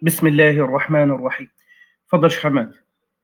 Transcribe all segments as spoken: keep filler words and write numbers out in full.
بسم الله الرحمن الرحيم. تفضل شيخ حماد.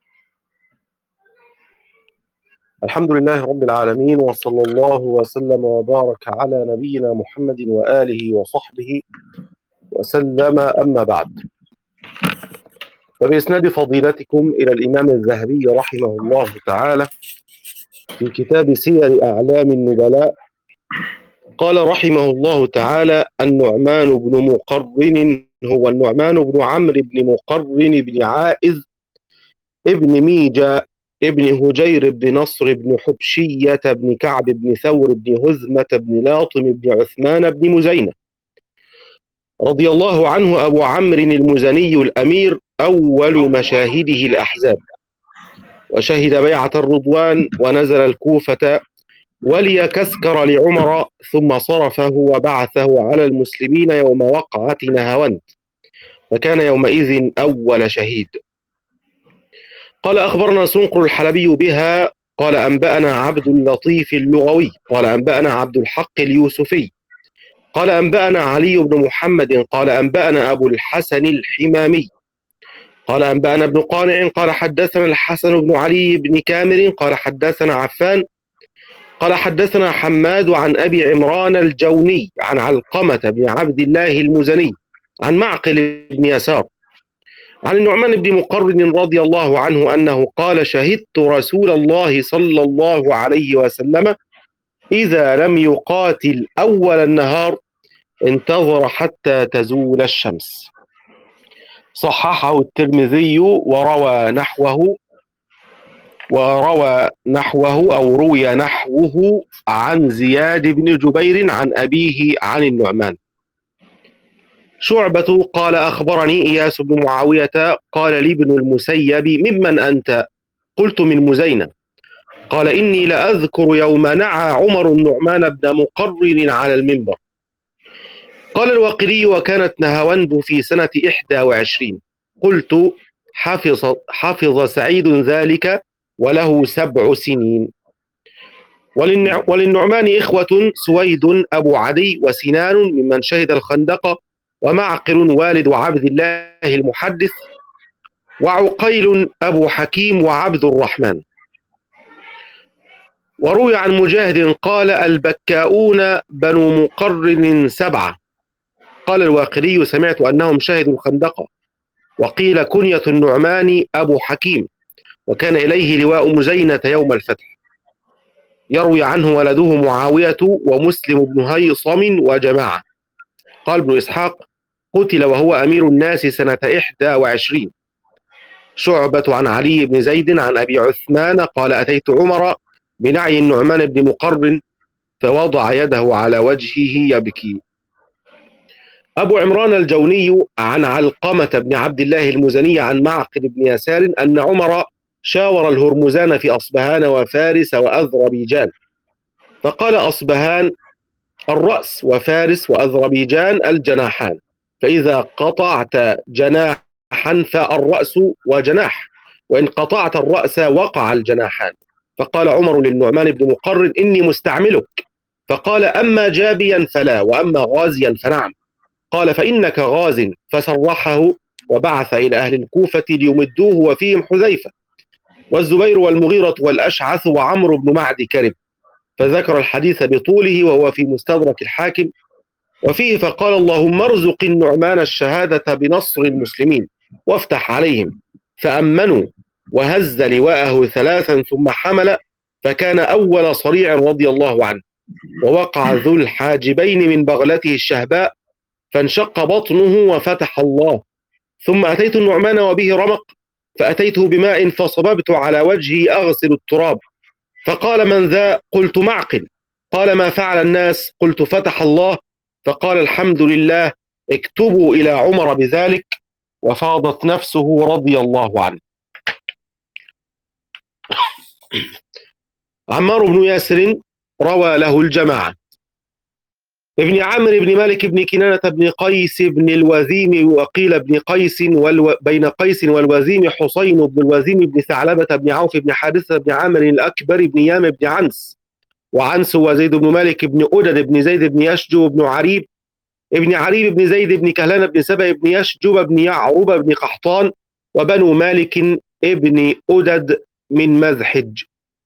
الحمد لله رب العالمين، وصلى الله وسلم وبارك على نبينا محمد وآله وصحبه وسلم، أما بعد. فبإسناد فضيلتكم إلى الإمام الذهبي رحمه الله تعالى في كتاب سير أعلام النبلاء، قال رحمه الله تعالى: النعمان بن مقرن هو النعمان بن عمرو بن مقرن بن عائذ ابن ميجا ابن هجير بن نصر بن حبشية بن كعب بن ثور بن هزمة بن لاطم بن عثمان بن مزينة رضي الله عنه، أبو عمرو المزني الأمير، أول مشاهده الأحزاب، وشهد بيعة الرضوان ونزل الكوفة ولي كسكر لعمر، ثم صرفه وبعثه على المسلمين يوم وقعة نهاوند، فكان يومئذ أول شهيد. قال: أخبرنا سنقر الحلبي بها قال: أنبأنا عبد اللطيف اللغوي قال: أنبأنا عبد الحق اليوسفي قال: أنبأنا علي بن محمد قال: أنبأنا أبو الحسن الحمامي قال: أنبأنا ابن قانع قال: حدثنا الحسن بن علي بن كامر قال: حدثنا عفان قال: حدثنا حماد عن أبي عمران الجوني عن علقمة بن عبد الله المزني عن معقل بن يسار عن النعمان بن مقرن رضي الله عنه أنه قال: شهدت رسول الله صلى الله عليه وسلم إذا لم يقاتل أول النهار انتظر حتى تزول الشمس. صححه الترمذي وروى نحوه وروى نحوه أو روي نحوه عن زياد بن جبير عن أبيه عن النعمان. شعبة قال: أخبرني إياس بن معاوية قال لي ابن المسيب: ممن أنت؟ قلت: من مزينة. قال: إني لأذكر يوم نعى عمر النعمان بن مقرن على المنبر. قال الواقدي: وكانت نهاوند في سنة إحدى وعشرين. قلت: حفظ, حفظ سعيد ذلك وله سبع سنين. وللنعمان إخوة: سويد أبو عدي وسنان ممن شهد الخندق، ومعقل والد عبد الله المحدث، وعقيل أبو حكيم وعبد الرحمن. وروي عن مجاهد قال: البكاؤون بنو مقرن سبعة. قال الواقدي: سمعت أنهم شهدوا الخندق. وقيل: كنية النعمان أبو حكيم، وكان إليه لواء مزينة يوم الفتح. يروي عنه ولده معاوية ومسلم بن هيصم وجماعة. قال ابن إسحاق: قتل وهو أمير الناس سنة إحدى وعشرين. شعبة عن علي بن زيد عن أبي عثمان قال: أتيت عمر بنعي النعمان بن مقرن فوضع يده على وجهه يبكي. أبو عمران الجوني عن علقمة بن عبد الله المزني عن معقل بن يسار أن عمر شاور الهرمزان في أصبهان وفارس وأذربيجان، فقال أصبهان الرأس، وفارس وأذربيجان الجناحان، فإذا قطعت جناحا فالرأس وجناح، وإن قطعت الرأس وقع الجناحان. فقال عمر للنعمان بن مقرن: إني مستعملك. فقال: أما جابيا فلا، وأما غازيا فنعم. قال: فإنك غاز. فسرحه وبعث إلى أهل الكوفة ليمدوه، وفيهم حذيفة والزبير والمغيرة والأشعث وعمرو بن معد كرب، فذكر الحديث بطوله وهو في مستدرك الحاكم. وفيه: فقال: اللهم ارزق النعمان الشهادة بنصر المسلمين وافتح عليهم، فأمنوا، وهز لواءه ثلاثا ثم حمل، فكان أول صريع رضي الله عنه، ووقع ذو الحاجبين من بغلته الشهباء فانشق بطنه وفتح الله. ثم أتيت النعمان وبه رمق، فأتيته بماء فصببت على وجهه أغسل التراب، فقال: من ذا؟ قلت: معقل. قال: ما فعل الناس؟ قلت: فتح الله. فقال: الحمد لله، اكتبوا إلى عمر بذلك. وفاضت نفسه رضي الله عنه. عمار بن ياسر روى له الجماعة. ابن عمرو بن مالك بن كنانة بن قيس بن الوزيم، وقيل بن قيس والو... بين قيس والوزيم حسين بن الوزيم بن ثعلبة بن عوف بن حارثة بن عامر الأكبر بن يام بن عنس، وعنس وزيد بن مالك بن أدد بن زيد بن يشجو بن عريب ابن عريب بن زيد بن كهلان بن سبأ بن يشجب بن يعرب بن قحطان وبنو مالك ابن أدد من مذحج.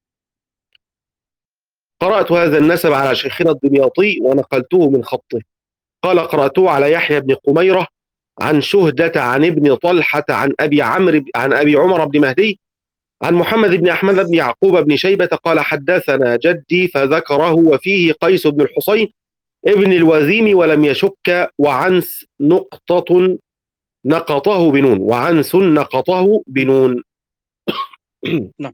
قرأت هذا النسب على شيخنا الدمياطي ونقلته من خطه. قال قرأته على يحيى بن قميرة عن شهدة عن ابن طلحة عن أبي عمرو عن أبي عمر بن مهدي عن محمد بن أحمد بن يعقوب بن شيبة قال حدثنا جدي فذكره وفيه قيس بن الحصين ابن الوذيم ولم يشك وعنس نقطة نقطه بنون وعنس نقطه بنون. نعم.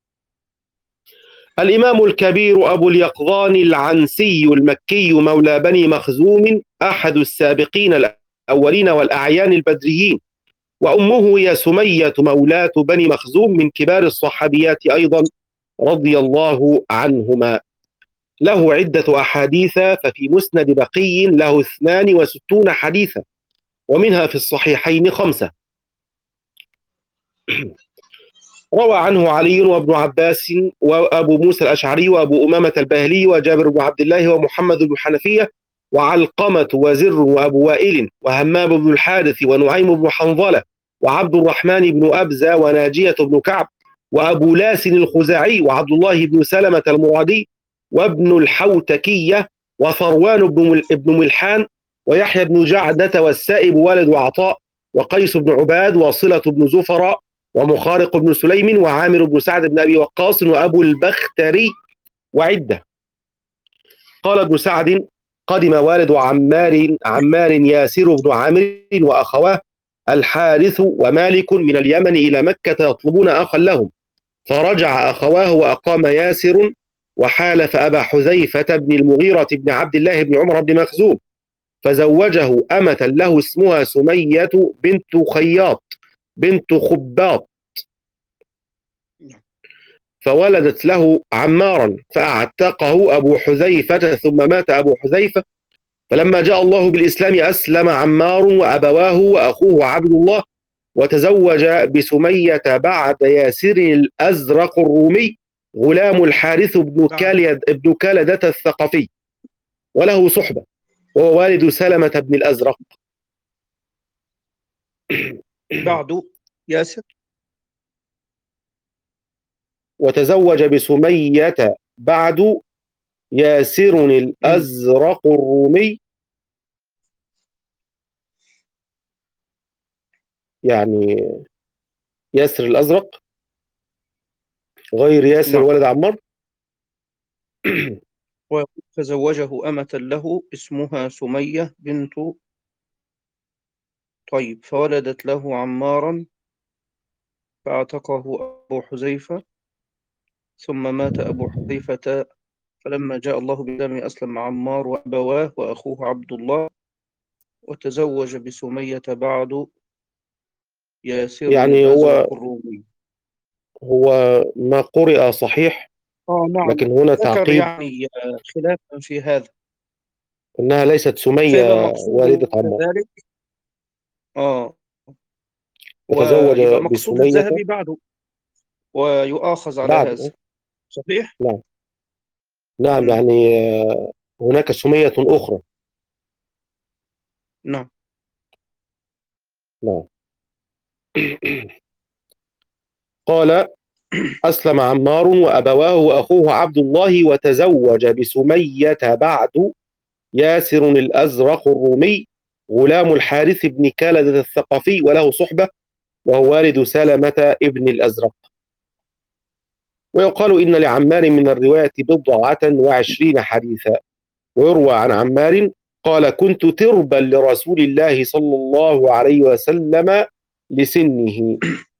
الإمام الكبير أبو اليقظان العنسي المكي مولى بني مخزوم أحد السابقين الأولين والأعيان البدريين، وأمه هي سمية مولاة بني مخزوم من كبار الصحابيات أيضا رضي الله عنهما. له عدة أحاديث، ففي مسند بقي له اثنان وستون حديثا، ومنها في الصحيحين خمسة. روى عنه علي وابن عباس وأبو موسى الأشعري وأبو أمامة الباهلي وجابر بن عبد الله ومحمد بن حنفية وعلقمة وزر وأبو وائل وهمام بن الحارث ونعيم بن حنظلة وعبد الرحمن بن أبزة وناجية بن كعب وأبو لاس الخزاعي وعبد الله بن سلمة المرادي وابن الحوتكية وثروان بن ملحان ويحيى بن جعدة والسائب والد عطاء وقيس بن عباد وصلة بن زفر ومخارق بن سليم وعامر بن سعد بن أبي وقاص وأبو البختري وعدة. قال ابن سعد قدم والد عمار عمار ياسر بن عامر وأخواه الحارث ومالك من اليمن إلى مكة يطلبون أخا لهم، فرجع أخواه وأقام ياسر وحالف أبا حذيفة بن المغيرة بن عبد الله بن عمر بن مخزوم، فزوجه أمة له اسمها سمية بنت خياط بنت خباط، فولدت له عمارا فأعتقه أبو حذيفة، ثم مات أبو حذيفة، فلما جاء الله بالإسلام أسلم عمار وأبواه وأخوه عبد الله، وتزوج بسمية بعد ياسر الأزرق الرومي غلام الحارث بن كالد ابن كالدة الثقفي، وله صحبة، وهو والد سلمة بن الأزرق. بعد ياسر وتزوج بسمية بعد ياسر الأزرق الرومي، يعني ياسر الأزرق غير ياسر نعم. ولد عمار. وتزوجه أمة له اسمها سمية بنت طيب، فولدت له عمارا فاعتقه أبو حذيفة، ثم مات أبو حذيفة، فلما جاء الله بالإسلام أسلم عمار وأبواه وأخوه عبد الله، وتزوج بسمية بعد ياسر يعني هو الرومي. هو ما قرئ صحيح، آه نعم، لكن هنا ذكر تعقيب يعني خلافا في هذا، أنها ليست سمية فيبقى مقصوده والدة عمار، كذلك. آه وتزوج ويبقى مقصود بسمية الذهبي بعده ويؤاخذ على بعد. هذا. صحيح؟ نعم نعم، مم. يعني هناك سمية أخرى. نعم. نعم. قال أسلم عمار وأبواه وأخوه عبد الله، وتزوج بسمية بعد ياسر الأزرق الرومي غلام الحارث بن كالدة الثقفي، وله صحبة، وهو والد سلمة ابن الأزرق. ويقال إن لعمار من الرواية بضعة وعشرين حديثا. ويروى عن عمار قال كنت تربا لرسول الله صلى الله عليه وسلم لسنه.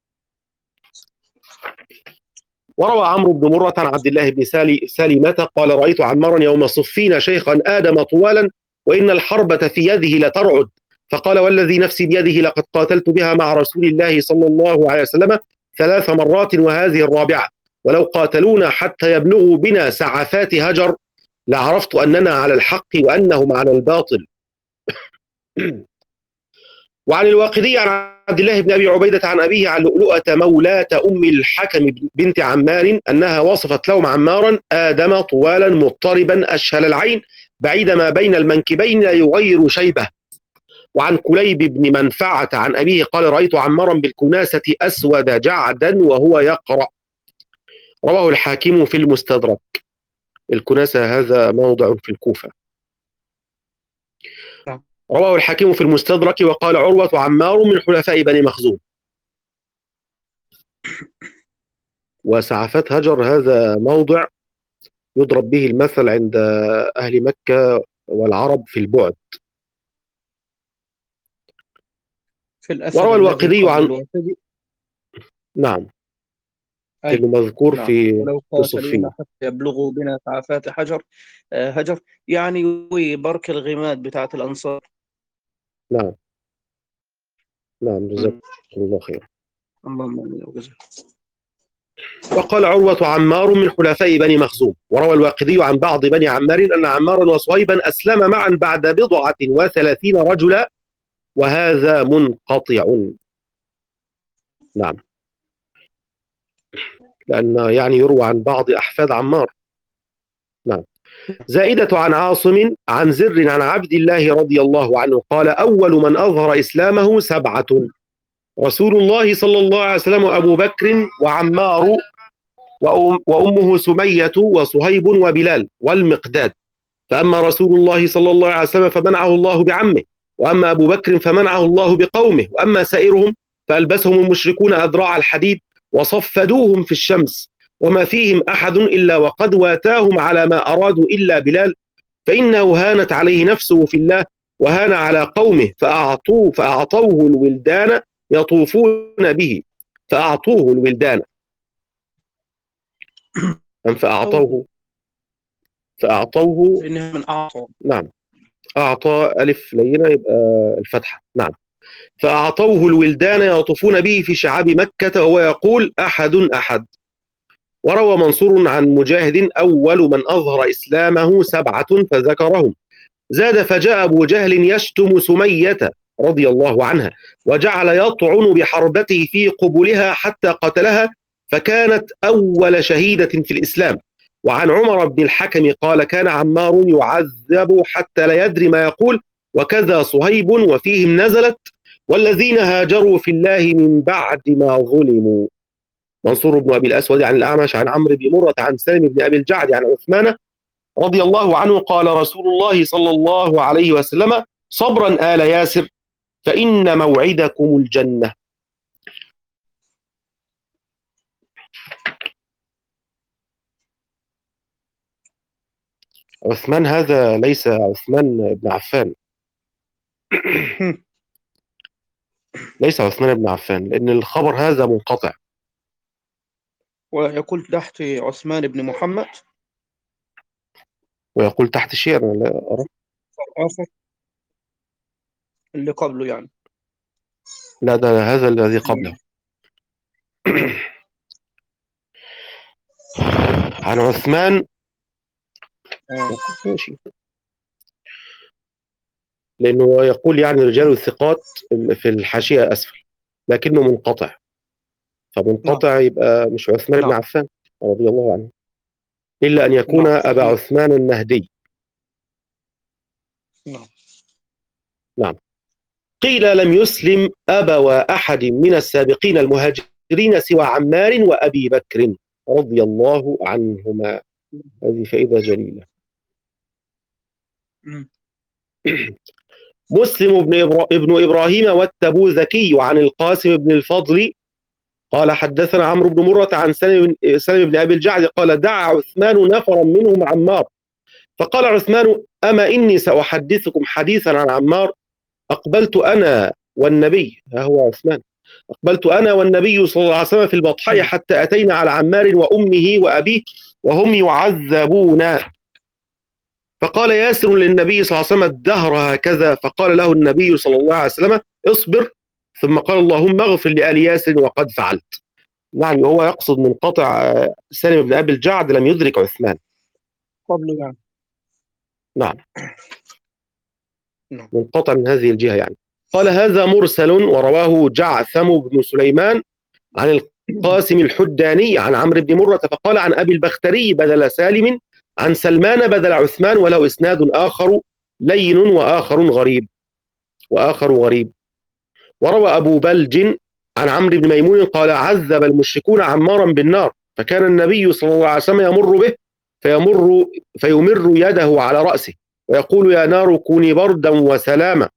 وروى عمرو بن مرة عن عبد الله بن سالمة قال رأيت عمارا يوم صفين شيخا آدم طوالا، وإن الحربة في يده لترعد، فقال والذي نفسي بيده لقد قاتلت بها مع رسول الله صلى الله عليه وسلم ثلاث مرات وهذه الرابعة، ولو قاتلونا حتى يبلغوا بنا سعفات هجر لعرفت أننا على الحق وأنهم على الباطل. وعن الواقدي عن عبد الله بن أبي عبيدة عن أبيه عن لؤلؤة مولاة أم الحكم بنت عمار أنها وصفت لهم عمارا آدم طوالا مضطربا أشهل العين بعيد ما بين المنكبين لا يغير شيبه. وعن كليب بن منفعة عن أبيه قال رأيت عمارا بالكناسة أسود جعدا وهو يقرأ. رواه الحاكم في المستدرك. الكناسة هذا موضع في الكوفة. رواه الحاكم في المستدرك. وقال عروة عمار من حلفاء بني مخزوم. وسعفت هجر هذا موضع يضرب به المثل عند أهل مكة والعرب في البعد. في الأثر وروى الذي الواقدي قبل عن الواقدي. نعم أي كانه مذكور نعم، في ولو في صفين. قاتلونا حتى يبلغوا بنا سعفات حجر آه، هجر، يعني برك الغماد بتاعت الأنصار. نعم نعم جزاكم مم. الله خير. اللهم آمين وجزاك. وقال عروة عمار من حلفاء بني مخزوم. وروى الواقدي عن بعض بني عمار أن عمارا وصهيبا أسلم معا بعد بضعة وثلاثين رجلا، وهذا منقطع. نعم، لأن يعني يروى عن بعض أحفاد عمار. نعم. زائدة عن عاصم عن زر عن عبد الله رضي الله عنه قال أول من أظهر إسلامه سبعة: رسول الله صلى الله عليه وسلم وأبو بكر وعمار وأم وأمه سمية وصهيب وبلال والمقداد. فأما رسول الله صلى الله عليه وسلم فمنعه الله بعمه، وأما أبو بكر فمنعه الله بقومه، وأما سائرهم فألبسهم المشركون أذراع الحديد وصفدوهم في الشمس، وما فيهم أحد إلا وقد واتاهم على ما أرادوا إلا بلال، فإنه هانت عليه نفسه في الله وهان على قومه فأعطوه فأعطوه الولدان يطوفون به فأعطوه الولدان أم فأعطوه فأعطوه إنها من أعطى. نعم، أعطى ألف لينة يبقى الفتحة. نعم. فأعطوه الولدان يطوفون به في شعاب مكة وهو يقول أحد أحد. وروى منصور عن مجاهد أول من أظهر إسلامه سبعة فذكرهم. زاد فجاء أبو جهل يشتم سمية رضي الله عنها وجعل يطعن بحربته في قبلها حتى قتلها، فكانت أول شهيدة في الإسلام. وعن عمر بن الحكم قال كان عمار يعذب حتى لا يدري ما يقول، وكذا صهيب وفيهم نزلت والذين هاجروا في الله من بعد ما ظلموا. منصور بن أبي الأسود عن الأعمش عن عمرو بن مرة عن سالم بن أبي الجعد عن عثمان رضي الله عنه قال رسول الله صلى الله عليه وسلم صبرا آل ياسر فإن موعدكم الجنة. عثمان هذا ليس عثمان بن عفان ليس عثمان بن عفان لأن الخبر هذا منقطع. ويقول تحت عثمان بن محمد، ويقول تحت شيء أنا لا أرى آخر اللي قبله يعني. لا ده هذا الذي قبله. عن عثمان آه. ماشي، لأنه يقول يعني رجال الثقات في الحاشية أسفل لكنه منقطع، فمنقطع يبقى مش عثمان بن نعم. عفان رضي الله عنه، إلا أن يكون نعم. أبا عثمان النهدي. نعم. نعم. قيل لم يسلم أبا أحد من السابقين المهاجرين سوى عمار وأبي بكر رضي الله عنهما. هذه فائدة جليلة. مسلم بن, إبرا... ابن إبراهيم والتبوذكي عن القاسم بن الفضل قال حدثنا عمرو بن مرة عن سلم بن, سلم بن أبي الجعد قال دعا عثمان نفرا منهم عمار، فقال عثمان أما إني سأحدثكم حديثا عن عمار. أقبلت أنا والنبي، ها هو عثمان، أقبلت أنا والنبي صلى الله عليه وسلم في البطحاء حتى أتينا على عمار وأمه وأبيه وهم يعذبون، فقال ياسر للنبي صلى الله عليه وسلم الدهر هكذا، فقال له النبي صلى الله عليه وسلم اصبر، ثم قال اللهم اغفر لآل ياسر وقد فعلت. يعني هو يقصد منقطع سالم بن أبي الجعد لم يدرك عثمان قبله يعني. نعم، منقطع من هذه الجهة يعني. قال هذا مرسل ورواه جعثم بن سليمان عن القاسم الحداني عن عمرو بن مرة فقال عن أبي البختري بدل سالم عن سلمان بدل عثمان وله إسناد آخر لين وآخر غريب وآخر غريب. وروى أبو بلج عن عمرو بن ميمون قال عذب المشركون عمارا بالنار، فكان النبي صلى الله عليه وسلم يمر به فيمر فيمر يده على رأسه ويقول يا نار كوني بردا وسلاما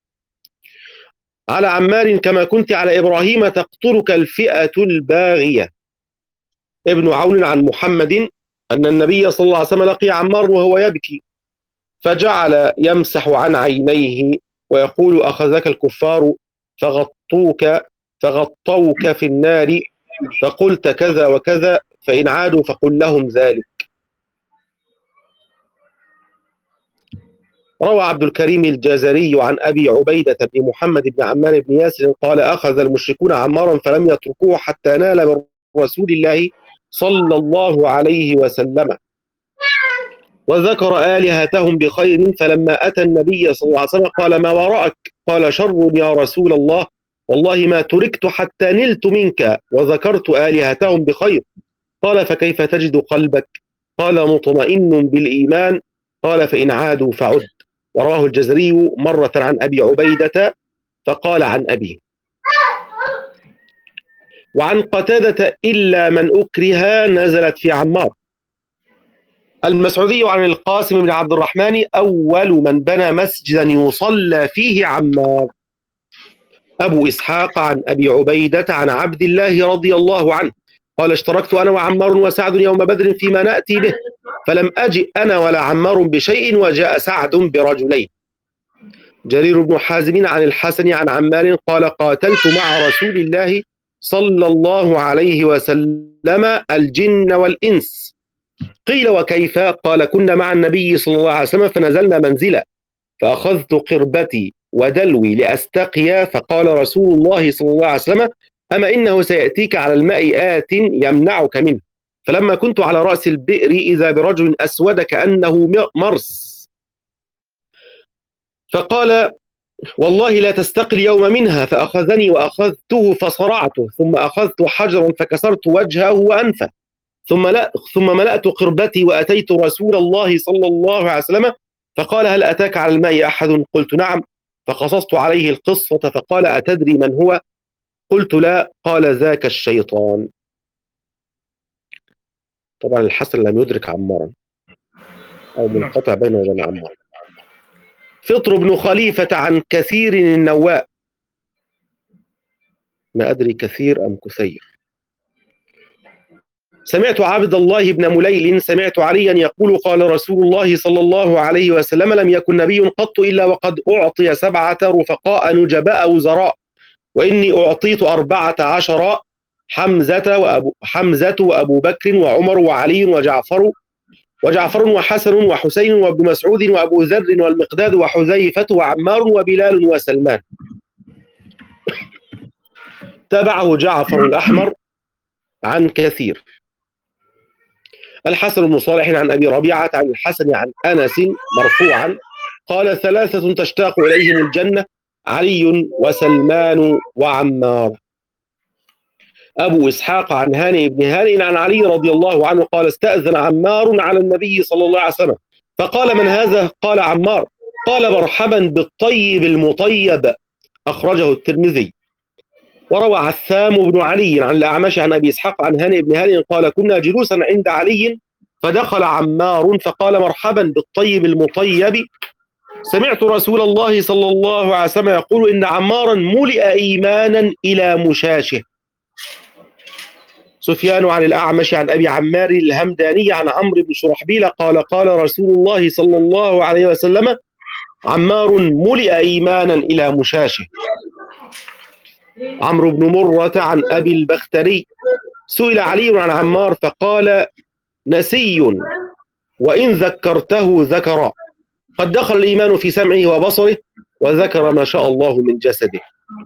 على عمار كما كنت على إبراهيم تقتلك الفئة الباغية. ابن عون عن محمد أن النبي صلى الله عليه وسلم لقي عمار وهو يبكي فجعل يمسح عن عينيه ويقول أخذك الكفار فغطوك فغطوك في النار فقلت كذا وكذا فإن عادوا فقل لهم ذلك. روى عبد الكريم الجزري عن أبي عبيدة بن محمد بن عمار بن ياسر قال أخذ المشركون عمارا فلم يتركوه حتى نال من رسول الله صلى الله عليه وسلم وذكر آلهتهم بخير، فلما أتى النبي صلى الله عليه وسلم قال ما وراءك؟ قال شر يا رسول الله، والله ما تركت حتى نلت منك وذكرت آلهتهم بخير. قال فكيف تجد قلبك؟ قال مطمئن بالإيمان. قال فإن عادوا فعد. ورواه الجزري مرة عن أبي عبيدة فقال عن أبيه. وعن قتادة إلا من أكره نزلت في عمار. المسعودي عن القاسم بن عبد الرحمن أول من بنى مسجدا يصلى فيه عمار. أبو إسحاق عن أبي عبيدة عن عبد الله رضي الله عنه قال اشتركت أنا وعمار وسعد يوم بدر فيما نأتي به فلم أجئ أنا ولا عمار بشيء وجاء سعد برجلين. جرير بن حازم عن الحسن عن عمار قال قاتلت مع رسول الله صلى الله عليه وسلم الجن والإنس. قيل وكيف؟ قال كنا مع النبي صلى الله عليه وسلم فنزلنا منزلا فأخذت قربتي ودلوي لأستقيا فقال رسول الله صلى الله عليه وسلم أما إنه سيأتيك على الماء آت يمنعك منه. فلما كنت على رأس البئر إذا برجل أسود كأنه مرس فقال والله لا تستقي اليوم منها، فأخذني وأخذته فصرعته ثم أخذت حجرا فكسرت وجهه وأنفه ثم لا ثم ملأت قربتي وأتيت رسول الله صلى الله عليه وسلم فقال هل أتاك على الماء أحد؟ قلت نعم، فقصصت عليه القصة فقال أتدري من هو؟ قلت لا. قال ذاك الشيطان. طبعا الحسن لم يدرك عمارا أو منقطع بينه وبين عمار. فطر بن خليفة عن كثير النواء. ما أدري كثير أم كثير. سمعت عبد الله بن مليل سمعت عليا يقول قال رسول الله صلى الله عليه وسلم لم يكن نبي قط إلا وقد أعطي سبعة رفقاء نجباء وزراء وإني أعطيت أربعة عشر حمزة وأبو, حمزة وأبو بكر وعمر وعلي وجعفر وجعفر وحسن وحسين وابن مسعود وأبو ذر والمقداد وحذيفة وعمار وبلال وسلمان. تابعه جعفر الأحمر عن كثير. الحسن بن صالح عن أبي ربيعة عن الحسن عن أنس مرفوعا قال ثلاثة تشتاق إليهم الجنة علي وسلمان وعمار. أبو إسحاق عن هانئ بن هانئ عن علي رضي الله عنه قال استأذن عمار على النبي صلى الله عليه وسلم فقال من هذا؟ قال عمار. قال مرحبا بالطيب المطيب. أخرجه الترمذي. وروى عثام بن علي عن الأعمش عن أبي إسحاق عن هانئ بن هانئ قال كنا جلوسا عند علي فدخل عمار فقال مرحبا بالطيب المطيب سمعت رسول الله صلى الله عليه وسلم يقول إن عمارا ملئ إيمانا إلى مشاشه. سفيان عن الأعمش عن أبي عمار الهمداني عن عمرو بن شرحبيل قال قال رسول الله صلى الله عليه وسلم عمار ملئ إيمانا إلى مشاشه. عمرو بن مرة عن أبي البختري سئل علي عن عمار فقال نسي وإن ذكرته ذكر قد دخل الإيمان في سمعه وبصره وذكر ما شاء الله من جسده.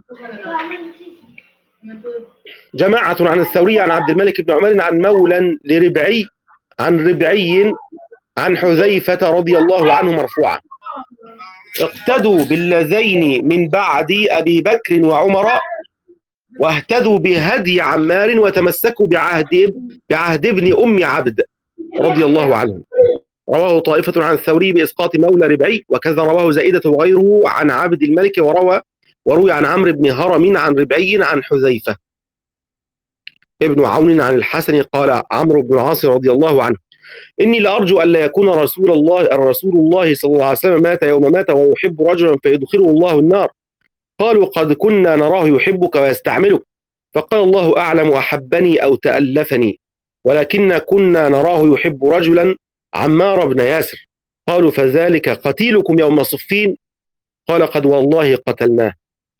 جماعة عن الثوري عن عبد الملك بن عمر عن مولى لربعي عن ربعي عن حذيفة رضي الله عنه مرفوعا اقتدوا باللذين من بعد أبي بكر وعمر واهتدوا بهدي عمار وتمسكوا بعهد بعهد ابن أم عبد رضي الله عنه. رواه طائفة عن الثوري بإسقاط مولى ربعي، وكذا رواه زائدة وغيره عن عبد الملك، وروى وروي عن عمرو بن هرم عن ربعي عن حذيفة ابن عون عن الحسن قال عمرو بن العاص رضي الله عنه: إني لأرجو ألا يكون رسول الله رسول الله صلى الله عليه وسلم مات يوم مات ويحب رجلا فيدخله الله النار. قالوا قد كنا نراه يحبك ويستعملك، فقال الله أعلم أحبني أو تألفني، ولكن كنا نراه يحب رجلا عمار بن ياسر. قالوا فذلك قتيلكم يوم صفين؟ قال قد والله قتلناه.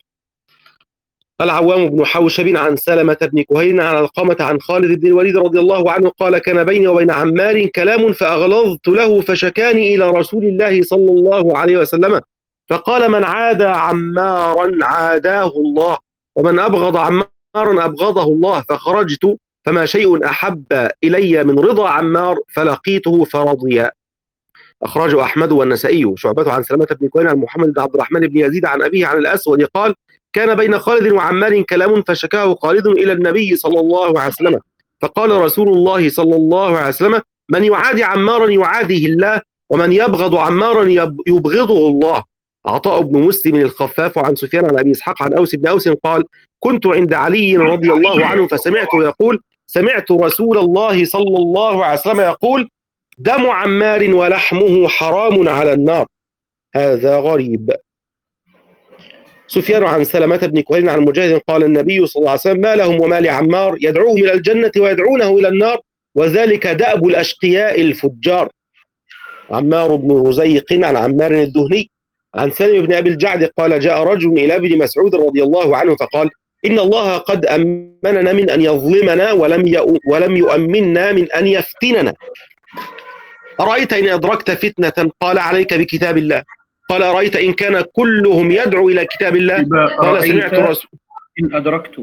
العوام بن حوشب عن سلمة بن كهيل عن علقمة عن خالد بن الوليد رضي الله عنه قال كان بيني وبين عمار كلام فأغلظت له فشكاني إلى رسول الله صلى الله عليه وسلم، فقال من عادى عمارا عاداه الله، ومن أبغض عمارا أبغضه الله، فخرجت فما شيء أحب إلي من رضا عمار فلقيته فرضي. أخرجه أحمد والنسائي. شعبة عن سلمة بن كهيل عن محمد بن عبد الرحمن بن يزيد عن أبيه عن الأسود قال كان بين خالد وعمار كلام فشكاه خالد إلى النبي صلى الله عليه وسلم، فقال رسول الله صلى الله عليه وسلم من يعادي عمارا يعاديه الله، ومن يبغض عمارا يبغضه الله. عطاء بن مسلم الخفاف عن سفيان عن أبي إسحاق عن أوس بن أوس قال كنت عند علي رضي الله عنه فسمعته يقول سمعت رسول الله صلى الله عليه وسلم يقول دم عمار ولحمه حرام على النار. هذا غريب. سفيان عن سلمة بن كهيل عن مجاهد قال النبي صلى الله عليه وسلم ما لهم وما لعمار يدعوهم إلى الجنة ويدعونه إلى النار، وذلك دأب الأشقياء الفجار. عمار بن رزيق عن عمار الدهني عن سالم بن أبي الجعد قال جاء رجل إلى ابن مسعود رضي الله عنه فقال إن الله قد أمننا من أن يظلمنا ولم ولم يؤمننا من أن يفتننا. أرأيت إن أدركت فتنة؟ قال عليك بكتاب الله. قال أرأيت إن كان كلهم يدعو إلى كتاب الله؟ قال سمعت رسول إن أدركت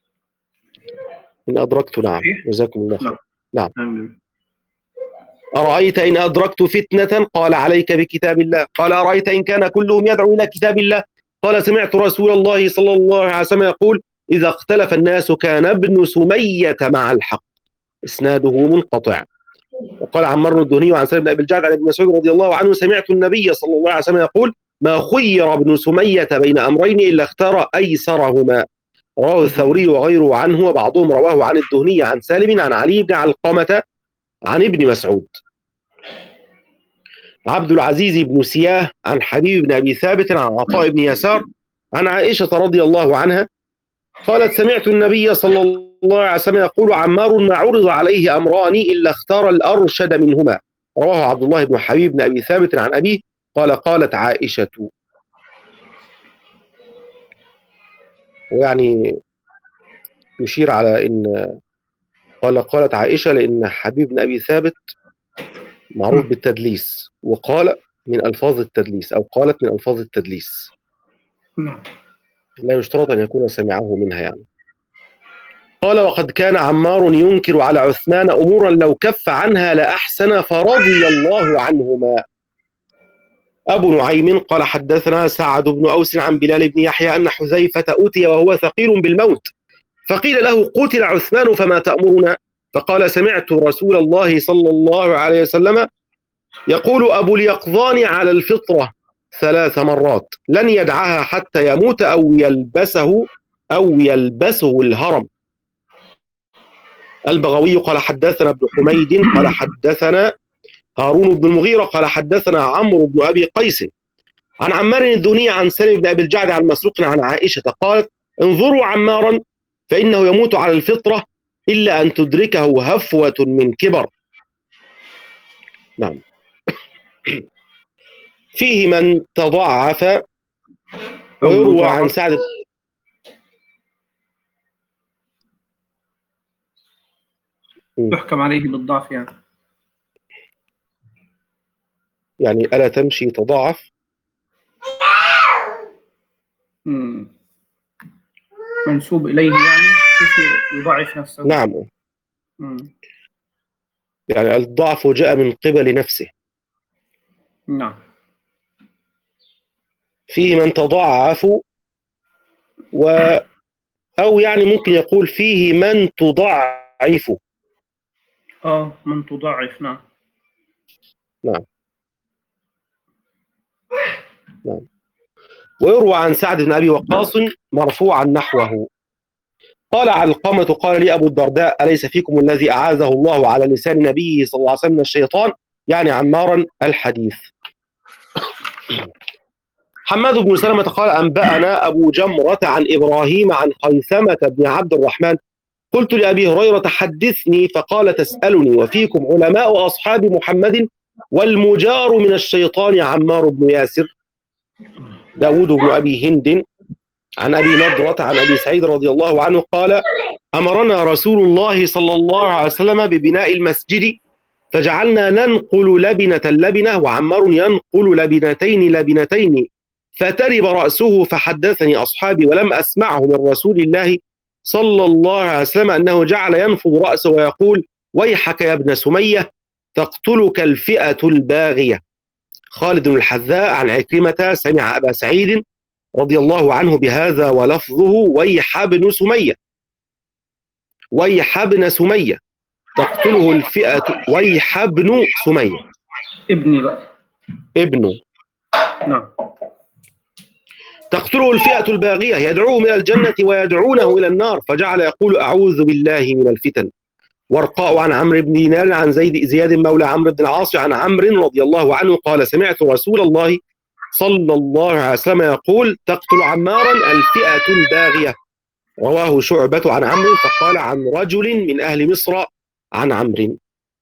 إن أدركت نعم جزاكم الله خير. نعم. نعم. أرأيت إن أدركت فتنة؟ قال عليك بكتاب الله. قال أرأيت إن كان كلهم يدعو إلى كتاب الله؟ قال سمعت رسول الله صلى الله عليه وسلم يقول إذا اختلف الناس كان ابن سمية مع الحق. إسناده منقطع. وقال عمار الدهني عن سالم بن أبي الجعد عن ابن مسعود رضي الله عنه سمعت النبي صلى الله عليه وسلم يقول ما خير ابن سمية بين أمرين إلا اختار أيسرهما. رواه الثوري وغيره عنه، وبعضهم رواه عن الدهني عن سالم عن علي بن علقمة عن ابن مسعود. عبد العزيز بن سياه عن حبيب بن أبي ثابت عن عطاء بن يسار عن عائشة رضي الله عنها قالت سمعت النبي صلى الله عليه وسلم يقول عمار ما عرض عليه أمران إلا اختار الأرشد منهما. رواه عبد الله بن حبيب بن أبي ثابت عن أبيه قال قالت عائشة. ويعني يشير على إن قال قالت عائشة لأن حبيب بن أبي ثابت معروف بالتدليس، وقال من ألفاظ التدليس أو قالت من ألفاظ التدليس، لا يشترط أن يكون سمعه منها يعني. قال وقد كان عمار ينكر على عثمان أمورا لو كف عنها لأحسن فرضي الله عنهما. أبو نعيم قال حدثنا سعد بن أوس عن بلال بن يحيى أن حذيفة أتي وهو ثقيل بالموت فقيل له قتل عثمان فما تأمرنا؟ فقال سمعت رسول الله صلى الله عليه وسلم يقول أبو اليقظان على الفطرة ثلاث مرات لن يدعها حتى يموت أو يلبسه أو يلبسه الهرم. البغوي قال حدثنا ابن حميد قال حدثنا هارون بن المغيرة قال حدثنا عمرو بن أبي قيس عن عمار الدهني عن سالم بن أبي الجعد عن مسروق عن عائشة قالت انظروا عمارا فإنه يموت على الفطرة إلا أن تدركه هفوة من كبر. نعم. فيه من تضعف ويروى عن سعد يحكم عليه بالضعف يعني يعني ألا تمشي تضاعف مم. منسوب إليه يعني يضعف نفسه. نعم. مم. يعني الضعف جاء من قبل نفسه. نعم. فيه من تضعف و أو يعني ممكن يقول فيه من تضعف. آه من تضعف. نعم. نعم نعم. ويروى عن سعد بن أبي وقاص مرفوعا نحوه قال علقمة قال لي أبو الدرداء أليس فيكم الذي أعاذه الله على لسان نبيه صلى الله عليه وسلم من الشيطان، يعني عمارا الحديث. حماد بن سلمة قال أنبأنا أبو جمرة عن إبراهيم عن خيثمة بن عبد الرحمن قلت لأبي هريرة حدثني فقال تسألني وفيكم علماء أصحاب محمد والمجار من الشيطان عمار بن ياسر. داود بن أبي هند عن أبي نضرة عن أبي سعيد رضي الله عنه قال أمرنا رسول الله صلى الله عليه وسلم ببناء المسجد فجعلنا ننقل لبنة لبنة وعمار ينقل لبنتين لبنتين فترب رأسه فحدثني أصحابي ولم أسمعه من رسول الله صلى الله عليه وسلم أنه جعل ينفض رأسه ويقول ويحك يا ابن سمية تقتلك الفئة الباغية. خالد بن الحذاء عن عكرمة سمع أبا سعيد رضي الله عنه بهذا ولفظه ويح ابن سمية ويح ابن سمية تقتله الفئة ويح ابن سمية ابني بقى ابنه نعم تقتله الفئة الباغية يدعوهم إلى الجنة ويدعونه إلى النار فجعل يقول أعوذ بالله من الفتن. ورقاء عن عمرو بن دينار عن زيد زياد مولى عمرو بن العاص عن عمرو رضي الله عنه قال سمعت رسول الله صلى الله عليه وسلم يقول تقتل عمارا الفئة الباغية. رواه شعبة عن عمرو فقال عن رجل من أهل مصر عن عمرو.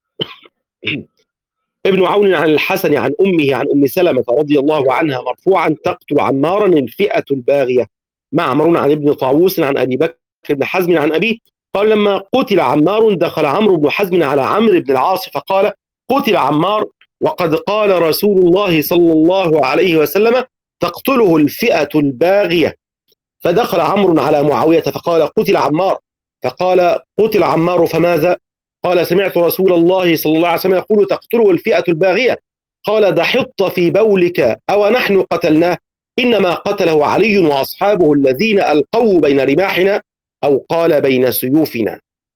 ابن عون عن الحسن عن أمه عن أم سلمة رضي الله عنها مرفوعا تقتل عمارا الفئة الباغية. معمر عن ابن طاووس عن أبي بكر بن حزم عن أبيه قال لما قتل عمار دخل عمرو بن حزم على عمرو بن العاص فقال قتل عمار وقد قال رسول الله صلى الله عليه وسلم تقتله الفئة الباغية. فدخل عمرو على معاوية فقال قتل عمار فقال قتل عمار فماذا؟ قال سمعت رسول الله صلى الله عليه وسلم يقول تقتله الفئة الباغية. قال دحط في بولك أو نحن قتلناه إنما قتله علي وأصحابه الذين ألقوا بين رماحنا أو قال بين سيوفنا.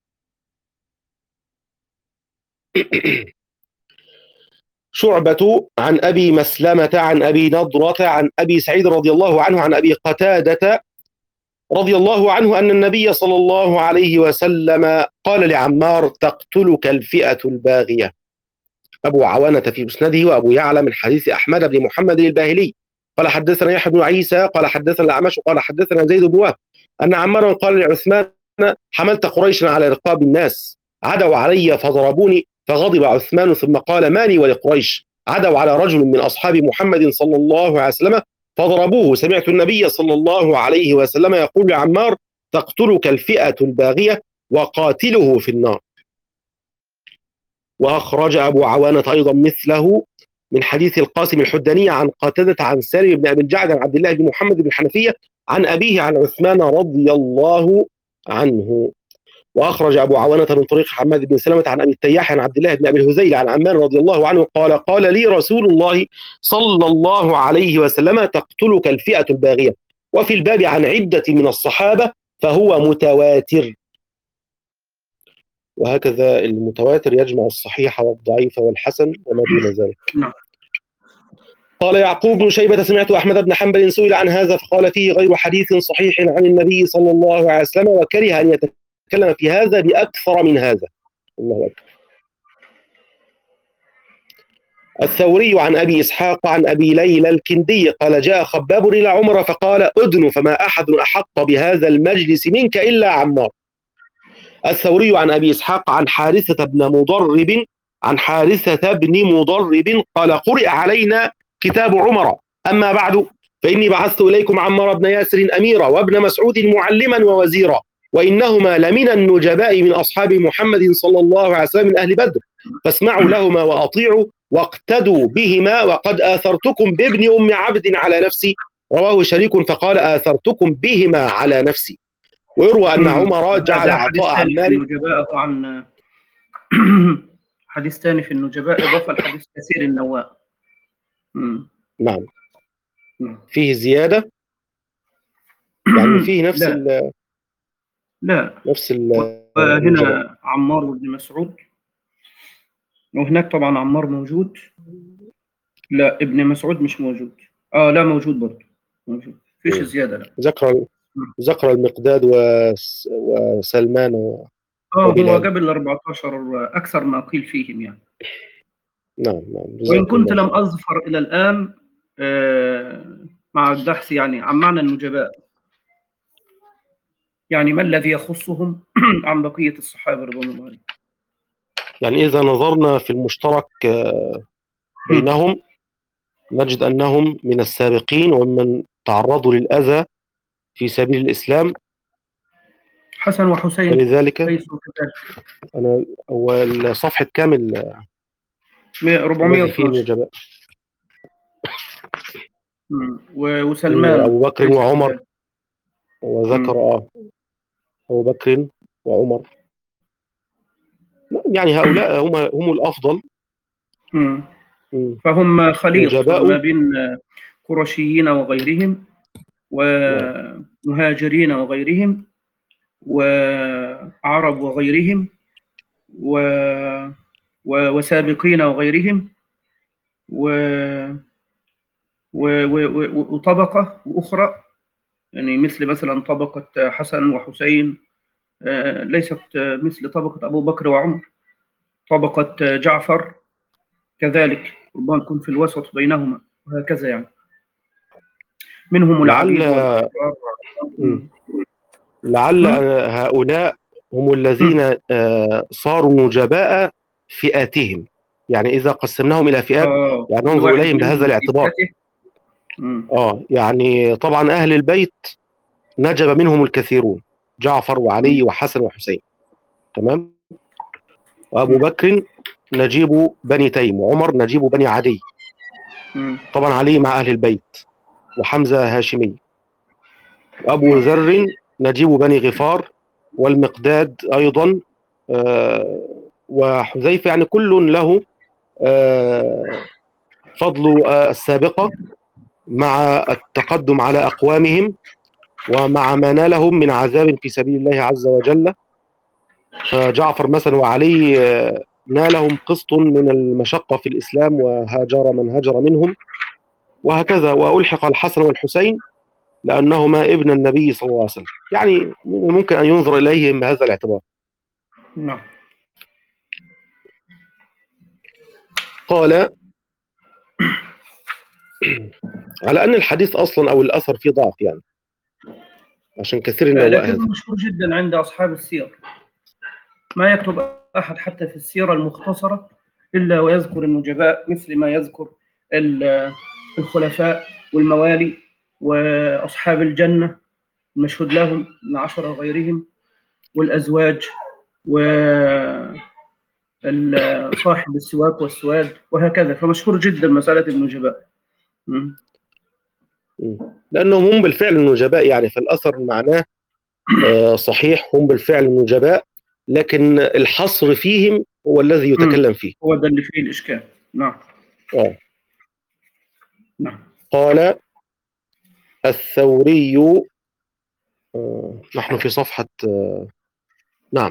شعبة عن أبي مسلمة عن أبي نضرة عن أبي سعيد رضي الله عنه عن أبي قتادة رضي الله عنه أن النبي صلى الله عليه وسلم قال لعمار تقتلك الفئة الباغية. أبو عوانة في مسنده وأبو يعلى من حديث أحمد بن محمد الباهلي قال حدثنا يحيى بن عيسى قال حدثنا الأعمش قال حدثنا زيد بن وهب أن عمارا قال لعثمان حملت قريشا على رقاب الناس عدوا علي فضربوني فغضب عثمان ثم قال ما لي ولقريش عدوا على رجل من أصحاب محمد صلى الله عليه وسلم فضربوه سمعت النبي صلى الله عليه وسلم يقول لعمار تقتلك الفئة الباغية وقاتله في النار. وأخرج أبو عوانة أيضا مثله من حديث القاسم الحداني عن قتادة عن سالم بن أبي الجعد عن عبد الله بن محمد بن الحنفية عن أبيه عن عثمان رضي الله عنه. وأخرج أبو عوانة من طريق حماد بن سلمة عن أبي التياح عن عبد الله بن أبي الهذيل عن عمار رضي الله عنه قال قال لي رسول الله صلى الله عليه وسلم تقتلك الفئة الباغية. وفي الباب عن عدة من الصحابة فهو متواتر. وهكذا المتواتر يجمع الصحيح والضعيف والحسن وما دون ذلك. قال يعقوب بن شيبة سمعت أحمد بن حنبل سئل عن هذا فقال فيه غير حديث صحيح عن النبي صلى الله عليه وسلم وكره أن يتكلم في هذا بأكثر من هذا. الله أكبر. الثوري عن أبي إسحاق عن أبي ليلى الكندي قال جاء خباب إلى عمر فقال أدن فما أحد أحق بهذا المجلس منك إلا عمار. الثوري عن أبي إسحاق عن حارثة بن مضرب عن حارثة بن مضرب قال قرئ علينا كتاب عمر أما بعد فإني بعثت إليكم عمار بن ياسر أميرا وابن مسعود معلما ووزيرا وإنهما لمن النجباء من أصحاب محمد صلى الله عليه وسلم من أهل بدر فاسمعوا لهما وأطيعوا واقتدوا بهما وقد آثرتكم بابن أم عبد على نفسي. رواه شريك فقال آثرتكم بهما على نفسي. ويروى أن عمر جعل عطاء عمار عن حديث ثاني في النجباء إضافة لحديث كثير النواء. نعم فيه زيادة يعني فيه نفس لا. ال لا نفس ال هنا عمار بن مسعود وهناك طبعا عمار موجود. لا، ابن مسعود مش موجود. اه لا، موجود برضه، موجود، فيش مم. زيادة، لا. ذكر ذكر المقداد وس- وسلمان و- اه، هو وبلال. قبل ال أربعتاشر أكثر ما قيل فيهم يعني. نعم نعم، وإن جزاكم كنت الله لم خير. أظفر إلى الآن آه مع البحث يعني عن معنى النجباء، يعني ما الذي يخصهم عن بقية الصحابة رضوان الله عليهم. يعني إذا نظرنا في المشترك آه، بينهم نجد أنهم من السابقين ومن تعرضوا للأذى في سبيل الإسلام. حسن وحسين فلذلك ليسوا كذلك. أنا أول صفحة كامل الذي فيه أربعمائة واثناشر. النجباء. مم. و- وسلمان أبو بكر ليس وعمر، كذلك. وذكر مم. آه أبو بكر وعمر. يعني هؤلاء هم هم الأفضل. مم. مم. فهم خليط ما نجباء. بين قرشيين وغيرهم، نعم. ومهاجرين وغيرهم، وعرب وغيرهم، و... و... وسابقين وغيرهم، و... و... و... وطبقة أخرى، يعني مثل مثلا طبقة حسن وحسين آه، ليست مثل طبقة أبو بكر وعمر. طبقة جعفر كذلك ربما تكون في الوسط بينهما، وهكذا يعني. منهم لعل العبيد والأحرار. مم. لعل هؤلاء هم الذين آه، صاروا نجباء فئاتهم. يعني إذا قسمناهم إلى فئات آه يعني كل ننظر واحد إليهم بهذا منهم في الاعتبار. فئته. مم. آه يعني طبعا أهل البيت نجب منهم الكثيرون، جعفر وعلي مم. وحسن وحسين، تمام. وأبو مم. بكر نجيب بني تيم، وعمر نجيب بني عدي. مم. طبعا علي مع أهل البيت، وحمزة هاشمي. وأبو نعم. ذر نجيب بني غفار، والمقداد أيضا، آه، وحذيفة. يعني كل له آه، فضل آه، السابقة مع التقدم على أقوامهم، ومع ما نالهم من عذاب في سبيل الله عز وجل. فجعفر مثلا وعلي آه، نالهم قسط من المشقة في الإسلام، وهاجر من هاجر منهم، وهكذا. وألحق الحسن والحسين لأنهما ابن النبي صلى الله عليه وسلم. يعني ممكن أن ينظر إليهم بهذا الاعتبار. نعم. قال على أن الحديث أصلا أو الأثر فيه ضعف، يعني عشان كثير النواء هذا. لكنه مشهور جدا عند أصحاب السير. ما يكتب أحد حتى في السيرة المختصرة إلا ويذكر النجباء، مثل ما يذكر الخلفاء والموالي وأصحاب الجنة المشهود لهم من عشرة غيرهم، والأزواج، وصاحب السواك والسواد، وهكذا. فمشهور جدا مسألة النجباء. لأنهم هم بالفعل النجباء، يعني في الأثر معناه صحيح، هم بالفعل النجباء، لكن الحصر فيهم هو الذي يتكلم فيه. هو ده اللي فيه الإشكال. نعم. آه. نعم. قال الثوري، آه. نحن في صفحة آه. نعم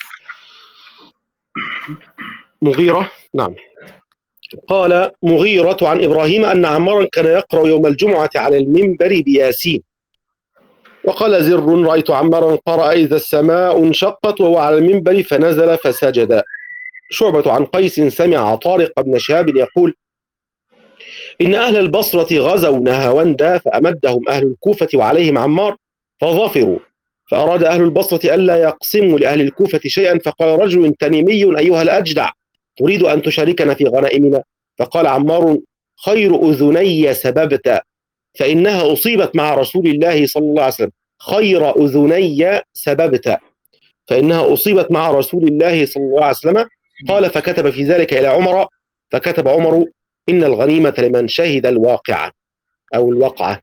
مغيرة. نعم. قال مغيرة عن إبراهيم أن عمارا كان يقرأ يوم الجمعة على المنبر بياسين. وقال زر رأيت عمارا قرأ إذا السماء انشقت وهو على المنبر فنزل فسجد. شعبة عن قيس سمع طارق بن شهاب يقول إن أهل البصرة غزوا نهاوندا فأمدهم أهل الكوفة وعليهم عمار فظفروا، فأراد أهل البصرة ألا يقسموا لأهل الكوفة شيئا، فقال رجل تميمي أيها الأجدع تريد أن تشاركنا في غنائمنا؟ فقال عمار خير أذني سببت، فإنها أصيبت مع رسول الله صلى الله عليه وسلم. خير أذني سببت، فإنها أصيبت مع رسول الله صلى الله عليه وسلم. قال فكتب في ذلك إلى عمر، فكتب عمر إن الغنيمة لمن شهد الواقعة أو الوقعة.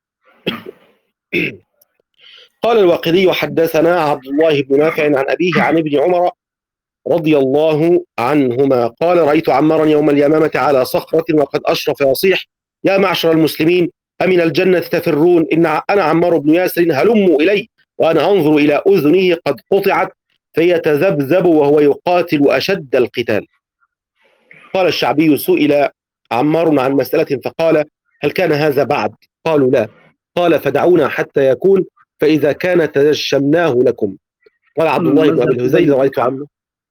قال الواقدي حدثنا عبد الله بن نافع عن أبيه عن ابن عمر رضي الله عنهما قال رأيت عمارا يوم اليمامة على صخرة وقد أشرف يصيح يا معشر المسلمين أمن الجنة تفرون؟ إن أنا عمار بن ياسر، هلموا إلي. وأنا أنظر إلى أذنه قد قطعت فيتذبذب وهو يقاتل أشد القتال. قال الشعبي: سئل عمار عن مسألة فقال: هل كان هذا بعد؟ قالوا: لا. قال: فدعونا حتى يكون، فإذا كان تجشمناه لكم. قال عبد الله بن أبي الهذيل: رأيت عمه.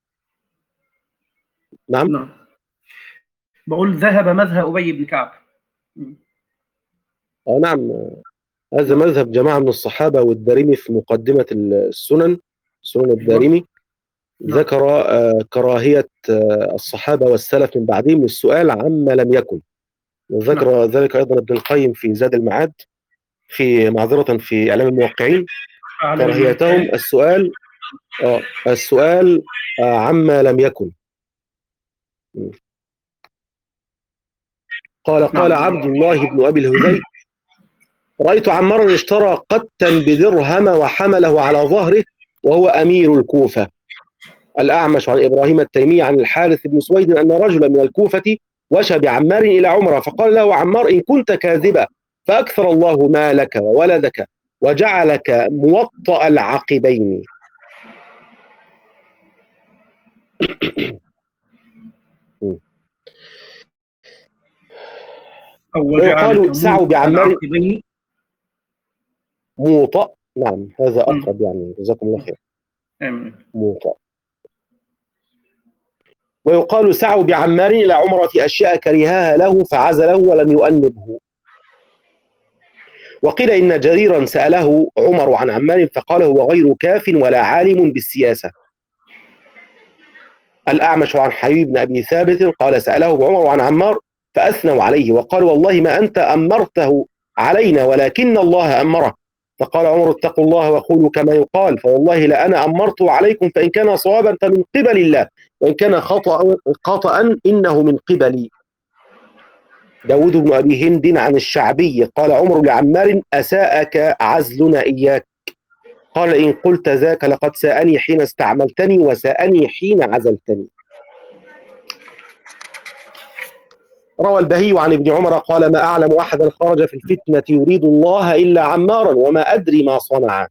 نعم. نعم. بقول ذهب مذهب أبي بن كعب. آه نعم، هذا مذهب جماعة من الصحابة، والدارمي في مقدمة السنن، سنن الدارمي، ذكر آه كراهية آه الصحابة والسلف من بعدهم للسؤال عما لم يكن. وذكر نعم. ذلك أيضا ابن القيم في زاد المعاد، في معذرة في إعلام الموقعين، كراهيتهم السؤال آه السؤال آه عما لم يكن. قال قال عبد الله بن أبي الهذيل: رأيت عمارا اشترى قتا بدرهم وحمله على ظهره وهو أمير الكوفة. الأعمش عن إبراهيم التيمي عن الحارث بن سويد أن رجلا من الكوفة وشى بعمار إلى عمر، فقال له عمار: إن كنت كاذبا فأكثر الله مالك وولدك وجعلك موطأ العقبين. ويقال سعوا بعمار موطأ. نعم، هذا أقرب يعني، جزاكم الله خير. موطأ. ويقال سعوا بعمار إلى عمرة أشياء كرهها له فعزله ولم يؤنبه. وقيل إن جريرا سأله عمر عن عمار فقال: هو غير كاف ولا عالم بالسياسة. الأعمش عن حبيب بن أبي ثابت قال: سأله عمر عن عمار فأثنوا عليه وقال: والله ما أنت أمرته علينا ولكن الله أمره. فقال عمر: اتقوا الله وقولوا كما يقال، فوالله لأنا أمرته عليكم، فإن كان صوابا فمن قبل الله، وإن كان خطأ خطأ إنه من قبلي. داود بن أبي هند عن الشعبي قال عمر لعمار: أساءك عزلنا إياك؟ قال: إن قلت ذاك لقد ساءني حين استعملتني وساءني حين عزلتني. روى البهي عن ابن عمر قال: ما أعلم أحدا خرج في الفتنة يريد الله إلا عمارا وما أدري ما صنع.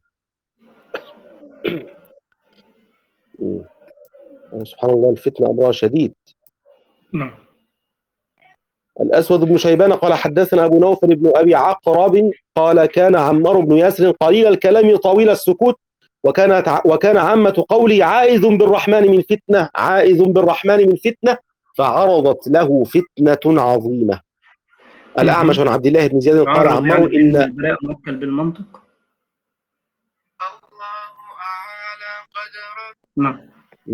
سبحان الله، الفتنة أمرها شديد. نعم. الأسود بن شيبان قال: حدثنا أبو نوفل بن أبي عقرب قال: كان عمار بن ياسر قليل الكلام طويل السكوت، وكانت وكان عامة قولي: عائذ بالرحمن من فتنة، عائذ بالرحمن من فتنة، فعرضت له فتنة عظيمة. الأعمش عن عبد الله بن زياد قال عمار: إن البلاء موكل بالمنطق. الله أعلى قدر. نعم.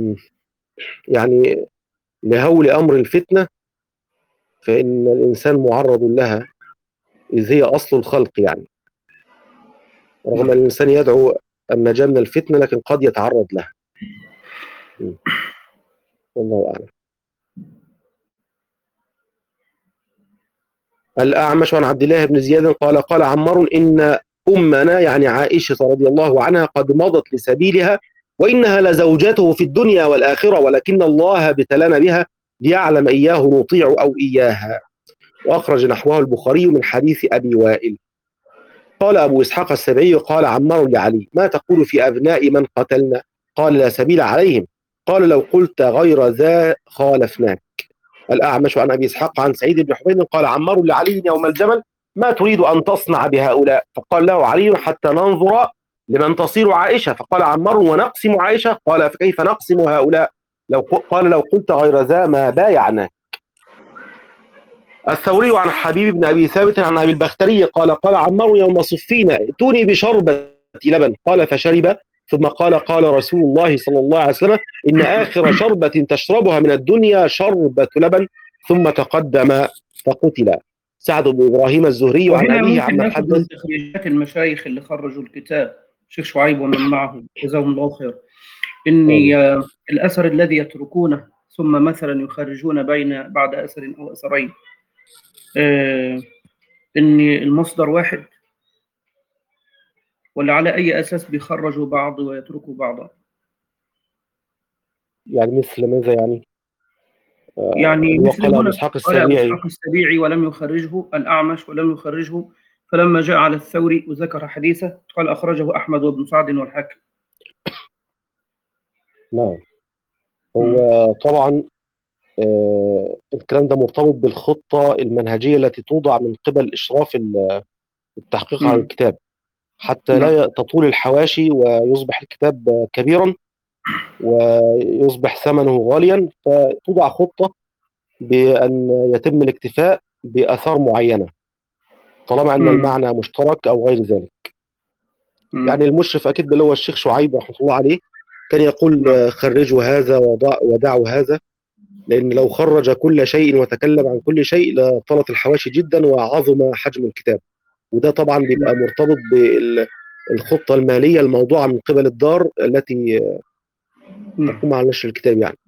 يعني لهول أمر الفتنة فإن الإنسان معرض لها، إذ هي أصل الخلق يعني، رغم أن الإنسان يدعو النجاة من الفتنة لكن قد يتعرض لها. والله أعلم. الأعمش عن عبد الله بن زياد قال قال عمار: إن أمنا يعني عائشة رضي الله عنها قد مضت لسبيلها، وإنها لزوجته في الدنيا والآخرة، ولكن الله ابتلانا بها ليعلم إياه نطيع أو إياها. وأخرج نحوه البخاري من حديث أبي وائل. قال أبو إسحاق السبعي قال عمار لعلي: ما تقول في أبناء من قتلنا؟ قال: لا سبيل عليهم. قال: لو قلت غير ذا خالفناك. الأعمش عن أبي إسحاق عن سعيد بن حبيب قال عمار لعلي يوم الجمل: ما تريد أن تصنع بهؤلاء؟ فقال له علي: حتى ننظر لمن تصير عائشة. فقال عمار: ونقسم عائشة؟ قال: فكيف نقسم هؤلاء؟ لو قال: لو قلت غير ذا ما بايعناك. الثوري عن حبيب بن أبي ثابت عن أبي البختري قال قال عمار يوم صفين: ائتوني بشربة لبن. قال: فشرب، ثم قال: قال رسول الله صلى الله عليه وسلم: إن آخر شربة تشربها من الدنيا شربة لبن. ثم تقدم فقتل. سعد بن إبراهيم الزهري عن أبيه عن ناخذ من تخريجات المشايخ اللي خرجوا الكتاب، الشيخ شعيب ومن معه جزاهم الله خير، إن الأثر الذي يتركونه ثم مثلا يخرجون بين بعد أثر أو أثرين، آه إن المصدر واحد، ولا على أي أساس بيخرجوا بعض ويتركوا بعضا؟ يعني مثل ماذا يعني؟ آه يعني مثل أبو إسحاق السبيعي. إسحاق السبيعي ولم يخرجه الأعمش ولم يخرجه، فلما جاء على الثوري وذكر حديثه قال: أخرجه أحمد وابن سعد والحاكم. نعم. هو طبعا آه، الكلام ده مرتبط بالخطة المنهجية التي توضع من قبل إشراف ال- التحقيق على مم. الكتاب، حتى نعم. لا تطول الحواشي ويصبح الكتاب آه، كبيرا ويصبح ثمنه غاليا، فتوضع خطة بأن يتم الاكتفاء بآثار معينة طالما أن مم. المعنى مشترك أو غير ذلك. مم. يعني المشرف أكيد اللي هو الشيخ شعيب رحمة الله عليه كان يقول نعم. آه، خرجوا هذا وضع- ودعوا هذا، لأن لو خرج كل شيء وتكلم عن كل شيء لطالت الحواشي جدا وعظم حجم الكتاب. وده طبعا بيبقى مرتبط بالخطة المالية الموضوعة من قبل الدار التي نعم. تقوم على نشر الكتاب. يعني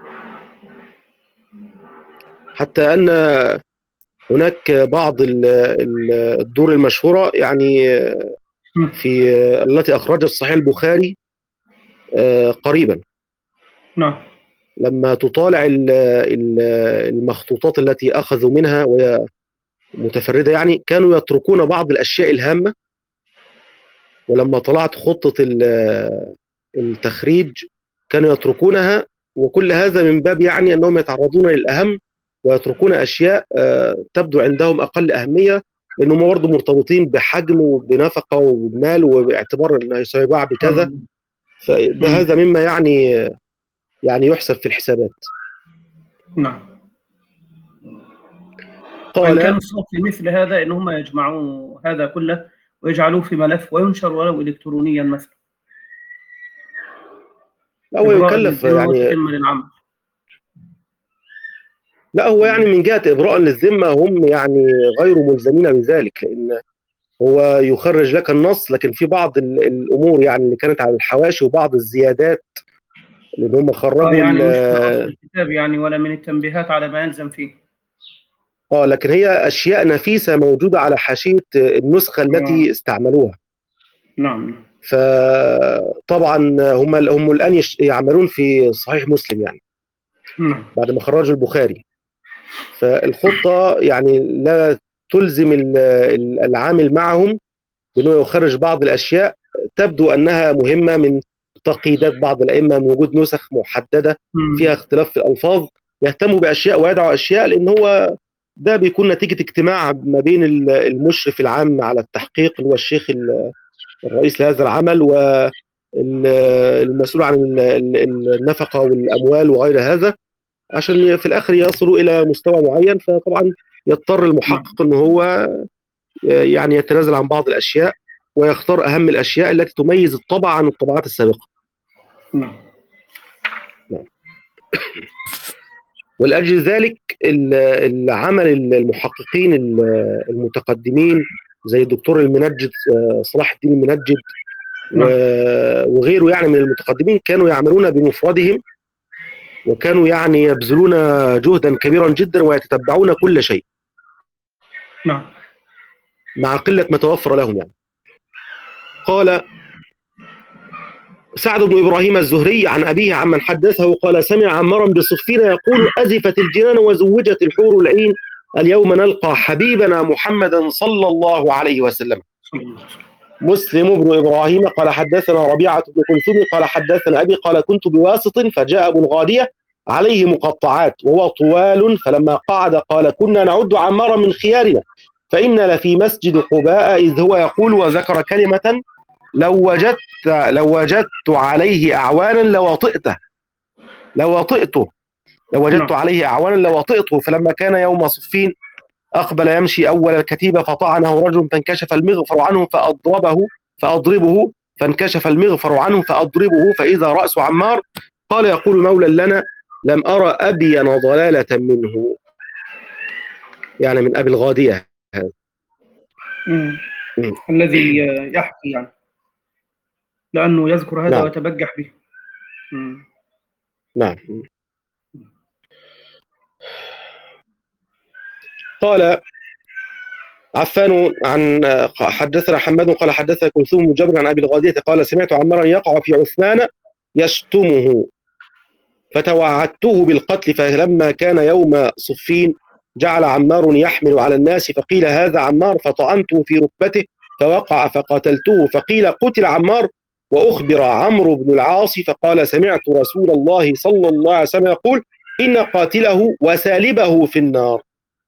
حتى أن هناك بعض ال- ال- الدور المشهورة يعني مم. في التي أخرجت صحيح البخاري آه، قريبا، نعم. لما تطالع ال- ال- المخطوطات التي أخذوا منها وهي متفردة، يعني كانوا يتركون بعض الأشياء الهامة، ولما طلعت خطة ال- التخريج كانوا يتركونها، وكل هذا من باب يعني أنهم يتعرضون للأهم ويتركون أشياء آه، تبدو عندهم أقل أهمية، لأنهم برضه مرتبطين بحجم وبنفقة وبمال وباعتبار أنه سيباع بكذا. مم. فده مم. هذا مما يعني يعني يحسب في الحسابات. نعم. وإن كان قال الصواب في مثل هذا إن هم يجمعوا هذا كله ويجعلوه في ملف وينشر ولو إلكترونيا مثلا، لا هو إبراء يكلف للذمة يعني، وتتم للعمل. لا هو يعني مم. من جهة إبراء للذمة هم يعني غير ملزمين بذلك، لأن هو يخرج لك النص، لكن في بعض ال- الأمور يعني اللي كانت على الحواشي وبعض الزيادات اللي هم آه خرجوا يعني مش من أصل ال- الكتاب يعني ولا من التنبيهات على ما يلزم فيه. اه لكن هي أشياء نفيسة موجودة على حاشية النسخة آه. التي استعملوها. نعم. فطبعا هم هم الآن يش- يعملون في صحيح مسلم يعني نعم. بعد ما خرجوا البخاري. فالخطة يعني لا تلزم ال- ال- العامل معهم بأنه يخرج بعض الأشياء تبدو أنها مهمة، من تقييدات بعض الأئمة، من وجود نسخ محددة فيها مم. اختلاف في الألفاظ، يهتموا بأشياء ويدعوا أشياء، لأن هو ده بيكون نتيجة اجتماع ما بين ال- المشرف العام على التحقيق اللي هو الشيخ ال- الرئيس لهذا العمل، والمسؤول عن ال- ال- النفقة والأموال وغير هذا، عشان في الآخر يصلوا إلى مستوى معين. فطبعا يضطر نعم. المحقق أنه هو يعني يتنازل عن بعض الأشياء ويختار أهم الأشياء التي تميز الطبعة عن الطبعات السابقة. نعم. نعم. ولأجل ذلك ال- العمل المحققين ال- المتقدمين زي الدكتور المنجد آه، صلاح الدين المنجد نعم. و- وغيره يعني من المتقدمين كانوا يعملون بمفردهم، وكانوا يعني يبذلون جهدا كبيرا جدا ويتتبعون كل شيء نعم. مع قلة ما توفر لهم. يعني قال سعد بن إبراهيم الزهري عن أبيه عمن حدثه قال سمع عمارا بصفين يقول أزفت الجنان وزوجت الحور العين، اليوم نلقى حبيبنا محمدا صلى الله عليه وسلم. صلى الله عليه وسلم. مسلم بن إبراهيم قال حدثنا ربيعة بن كلثوم قال حدثنا أبي قال كنت بواسط فجاء أبو الغادية عليه مقطعات وهو طوال، فلما قعد قال كنا نعد عمارا من خيارنا، فإن لفي مسجد قباء إذ هو يقول، وذكر كلمة لو وجدت لو وجدت عليه أعوانا لوطئته لوطئته لو وجدت نعم. عليه أعوانا لوطئته. فلما كان يوم صفين أقبل يمشي أول الكتيبة فطعنه رجل فانكشف المغفر عنه فأضربه فأضربه فانكشف المغفر عنه فأضربه، فإذا رأس عمار قال يقول مولى لنا لم أرى أبين ضلالة منه، يعني من أبي الغادية هذا. مم. مم. الذي يحكي يعني لأنه يذكر هذا نعم ويتبجح به. مم. نعم. قال عفان عن حدثنا حماد قال حدثنا كلثوم بن جبر عن ابي الغادية قال سمعت عمارا يقع في عثمان يشتمه فتوعدته بالقتل، فلما كان يوم صفين جعل عمار يحمل على الناس فقيل هذا عمار، فطعنته في ركبته فوقع فقتلته، فقيل قتل عمار، وأخبر عمرو بن العاص فقال سمعت رسول الله صلى الله عليه وسلم يقول إن قاتله وسالبه في النار.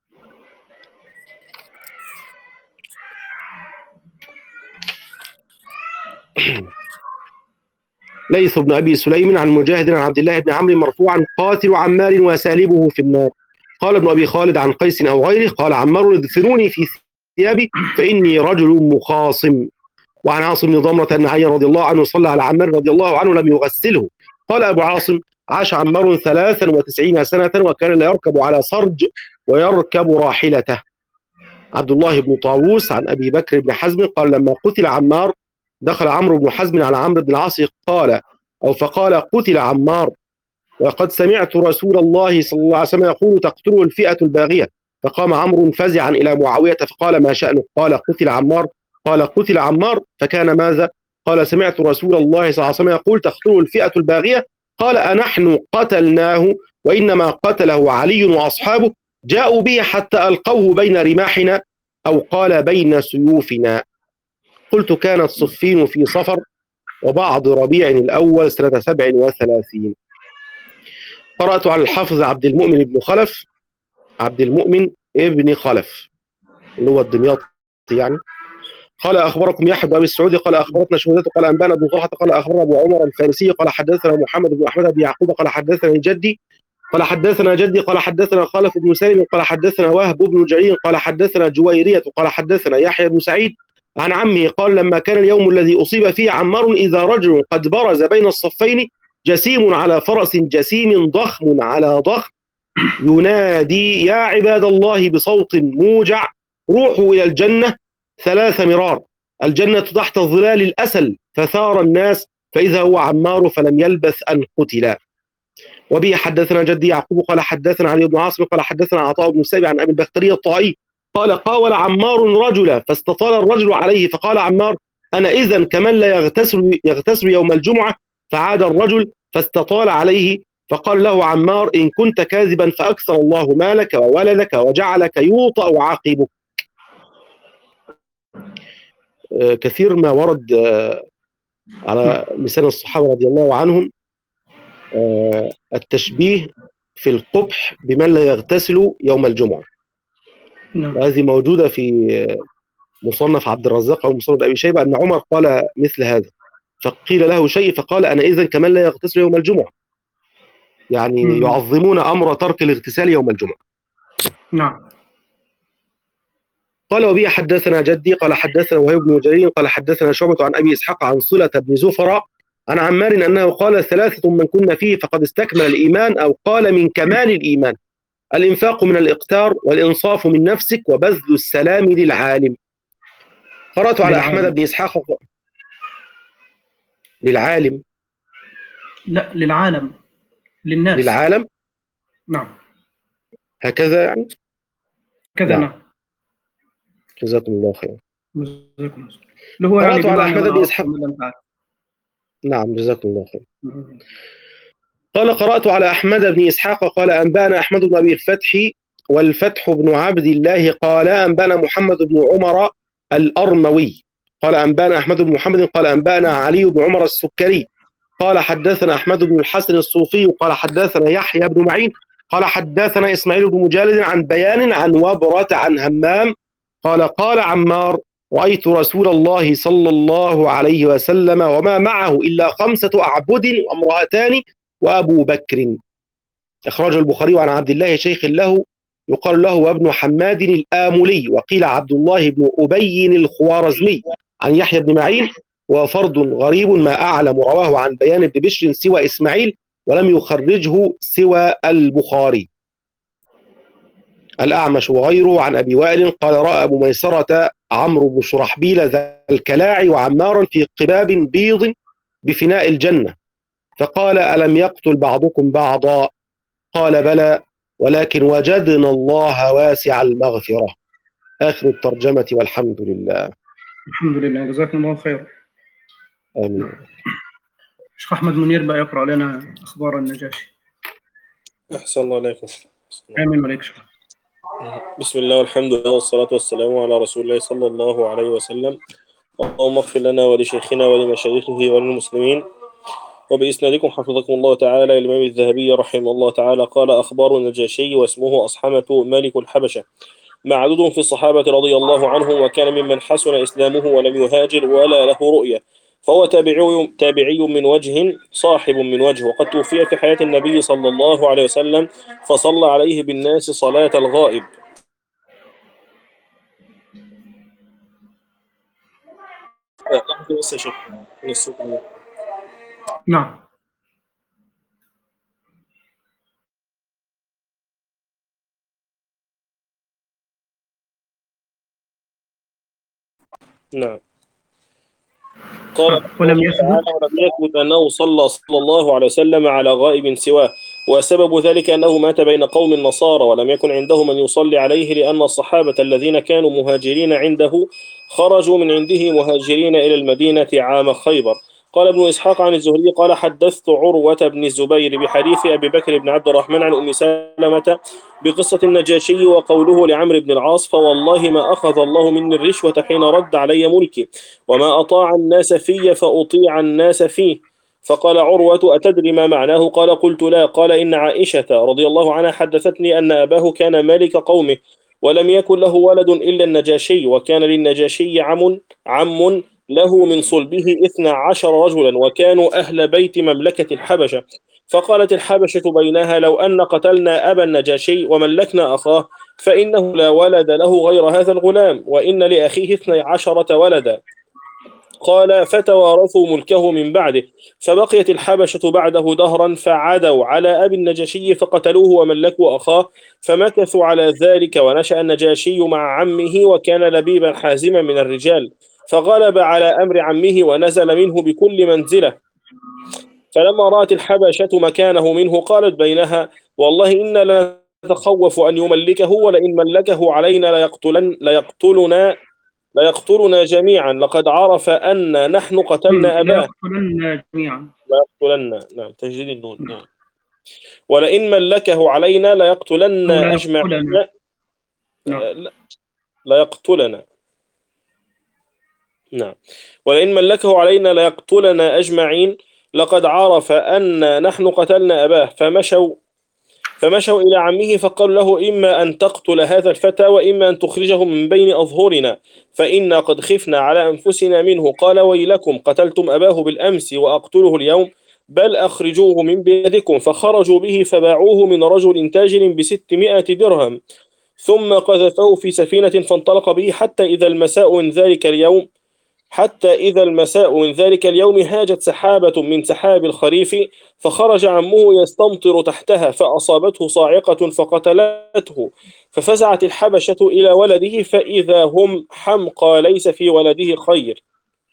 ليث بن أبي سليم عن مجاهد عن عبد الله بن عمرو مرفوعا قاتل عمار وسالبه في النار. قال ابن أبي خالد عن قيس أو غيره قال عمار ادفنوني في ثيابي فإني رجل مخاصم. وعن عاصم بن ضمرة أن علي رضي الله عنه صلى على عمار رضي الله عنه لم يغسله. قال أبو عاصم عاش عمار ثلاثا وتسعين سنة وكان لا يركب على صرج ويركب راحلته. عبد الله بن طاووس عن أبي بكر بن حزم قال لما قتل عمار دخل عمرو بن حزم على عمرو بن العاص قال أو فقال قتل عمار وقد سمعت رسول الله صلى الله عليه وسلم يقول تقتله الفئة الباغية. فقام عمرو فزعا إلى معاوية فقال ما شأنه؟ قال قتل عمار. قال قتل عمار فكان ماذا؟ قال سمعت رسول الله صلى الله عليه وسلم يقول تقتله الفئة الباغية. قال أنحن قتلناه وإنما قتله علي وأصحابه جاءوا به حتى ألقوه بين رماحنا أو قال بين سيوفنا. قلت كانت صفين في صفر وبعض ربيع الأول سنة سبع وثلاثين. قرأت على الحافظ عبد المؤمن بن خلف عبد المؤمن ابن خلف اللي هو الدمياطي يعني. قال أخبركم يحيى بن أبي السعودي قال أخبرتنا شهودته قال أنبانا ابن طلحة قال أخبرنا أبو عمر الفارسي قال حدثنا محمد بن أحمد بن يعقوب قال حدثنا جدي قال حدثنا جدي قال حدثنا خلف بن سالم قال حدثنا وهب بن جرير قال حدثنا جويرية قال حدثنا يحيى بن سعيد عن عمه قال لما كان اليوم الذي أصيب فيه عمار إذا رجل قد برز بين الصفين جسيم على فرس جسيم ضخم على ضخم ينادي يا عباد الله بصوت موجع روحوا إلى الجنة ثلاث مرار الجنة تحت ظلال الأسل فثار الناس فإذا هو عمار فلم يلبث أن قتل. وبه حدثنا جدي يعقوب قال حدثنا علي بن عاصم قال حدثنا عطاء بن السائب عن أبي البختري الطائي قال قاول عمار رجلا فاستطال الرجل عليه فقال عمار أنا إذن كمن لا يغتسل, يغتسل يوم الجمعة. فعاد الرجل فاستطال عليه فقال له عمار إن كنت كاذبا فأكثر الله مالك وولدك وجعلك يوطأ عاقبك. آه كثير ما ورد آه على لسان الصحابة رضي الله عنهم آه التشبيه في القبح بمن لا يغتسل يوم الجمعة. وهذه موجودة في مصنف عبد الرزاق أو مصنف أبي شيبة أن عمر قال مثل هذا فقيل له شيء فقال أنا إذن كمن لا يغتسل يوم الجمعة يعني م. يعظمون أمر ترك الاغتسال يوم الجمعة. نعم. قال وبي حدثنا جدي قال حدثنا وهيب بن جرير قال حدثنا شعبة عن أبي إسحاق عن صلة بن زفر عن عمار أنه قال ثلاثة من كنا فيه فقد استكمل الإيمان أو قال من كمال الإيمان الإنفاق من الإقتار والإنصاف من نفسك وبذل السلام للعالم. قرأت على أحمد بن إسحاق للعالم لا للعالم للناس للعالم نعم هكذا يعني كذا نعم. جزاكم الله خير. جزاكم الله. قرأت على أحمد بن إسحاق نعم جزاكم الله خير. قال قرأت على أحمد بن إسحاق قال أنبانا أحمد بن أبي الفتح والفتح بن عبد الله قال أنبانا محمد بن عمر الأرموي قال أنبانا أحمد بن محمد قال أنبانا علي بن عمر السكري قال حدثنا أحمد بن الحسن الصوفي قال حدثنا يحيى بن معين قال حدثنا إسماعيل بن مجالد عن بيان عن وبرة عن همام قال قال عمار رأيت رسول الله صلى الله عليه وسلم وما معه إلا خمسة أعبد وامرأتان وأبو بكر. أخرجه البخاري عن عبد الله شيخ له يقال له وابن حماد الآملي وقيل عبد الله بن أبي الخوارزمي عن يحيى بن معين وفرد غريب ما أعلم رواه عن بيان بن بشر سوى إسماعيل ولم يخرجه سوى البخاري. الأعمش وغيره عن أبي وائل قال رأى أبو ميسرة عمرو بن شرحبيل ذا الكلاع وعمارا في قباب بيض بفناء الجنة فقال ألم يقتل بعضكم بعضا قال بلى ولكن وجدنا الله واسع المغفرة. آخر الترجمة والحمد لله. الحمد لله جزاكم الله خير. آمين. شيخ أحمد منير بقى يقرأ لنا أخبار النجاشي. أحسن الله عليكم. آمين عليك شيخ. بسم الله والحمد لله والصلاة والسلام على رسول الله صلى الله عليه وسلم. اللهم اغفر لنا ولشيخنا ولمشايخه وللمسلمين وبإسنادكم حفظكم الله تعالى الإمام الذهبي رحمه الله تعالى قال أخبار النجاشي واسمه أصحمة ملك الحبشة، معدود في الصحابة رضي الله عنهم، وكان ممن حسن إسلامه ولم يهاجر ولا له رؤية، فهو تابعي تابعي من وجه صاحب من وجه، وقد توفي في حياة النبي صلى الله عليه وسلم فصلى عليه بالناس صلاة الغائب. لحظة بس يا شيخ. نعم. نعم. قال ولم يثبت ولم يثبت أنه صلى صلى الله عليه وسلم على غائب سواه، وسبب ذلك أنه مات بين قوم النصارى ولم يكن عنده من يصلي عليه، لأن الصحابة الذين كانوا مهاجرين عنده خرجوا من عنده مهاجرين إلى المدينة عام خيبر. قال ابن إسحاق عن الزهري قال حدثت عروة بن الزبير بحديث أبي بكر بن عبد الرحمن عن أم سلمة بقصة النجاشي وقوله لعمرو بن العاص فوالله ما أخذ الله مني الرشوة حين رد علي ملكي، وما أطاع الناس في فأطيع الناس فيه. فقال عروة أتدري ما معناه؟ قال قلت لا. قال إن عائشة رضي الله عنها حدثتني أن أباه كان مالك قومه ولم يكن له ولد إلا النجاشي، وكان للنجاشي عم عم له من صلبه اثنا عشر رجلا، وكانوا أهل بيت مملكة الحبشة. فقالت الحبشة بينها لو أن قتلنا أبا النجاشي وملكنا أخاه فإنه لا ولد له غير هذا الغلام، وإن لأخيه اثني عشرة ولدا. قال فتوارثوا ملكه من بعده، فبقيت الحبشة بعده دهرا فعدوا على أبي النجاشي فقتلوه وملكوا أخاه، فمكثوا على ذلك، ونشأ النجاشي مع عمه وكان لبيبا حازما من الرجال، فغلب على أمر عمه ونزل منه بكل منزلة. فلما رأت الحبشة مكانه منه قالت بينها والله إنا لا نتخوف أن يملكه، ولئن ملكه علينا ليقتلن ليقتلنا ليقتلنا جميعا، لقد عرف أن نحن قتلنا أباه. ليقتلن جميعا. ليقتلن نعم تجديد النون نعم. ولئن ملكه علينا ليقتلن أجمعين. نعم. ليقتلنا نعم. ولئن ملكه علينا ليقتلنا أجمعين، لقد عرف أن نحن قتلنا أباه. فمشوا فمشوا إلى عمه فقالوا له إما أن تقتل هذا الفتى وإما أن تخرجه من بين أظهرنا، فإنا قد خفنا على أنفسنا منه. قال ويلكم قتلتم أباه بالأمس وأقتله اليوم، بل أخرجوه من بيدكم. فخرجوا به فباعوه من رجل تاجر بستمائة درهم، ثم قذفوه في سفينة فانطلق به حتى إذا المساء من ذلك اليوم حتى إذا المساء من ذلك اليوم هاجت سحابة من سحاب الخريف، فخرج عمه يستمطر تحتها فأصابته صاعقة فقتلته، ففزعت الحبشة إلى ولده فإذا هم حمقى ليس في ولده خير.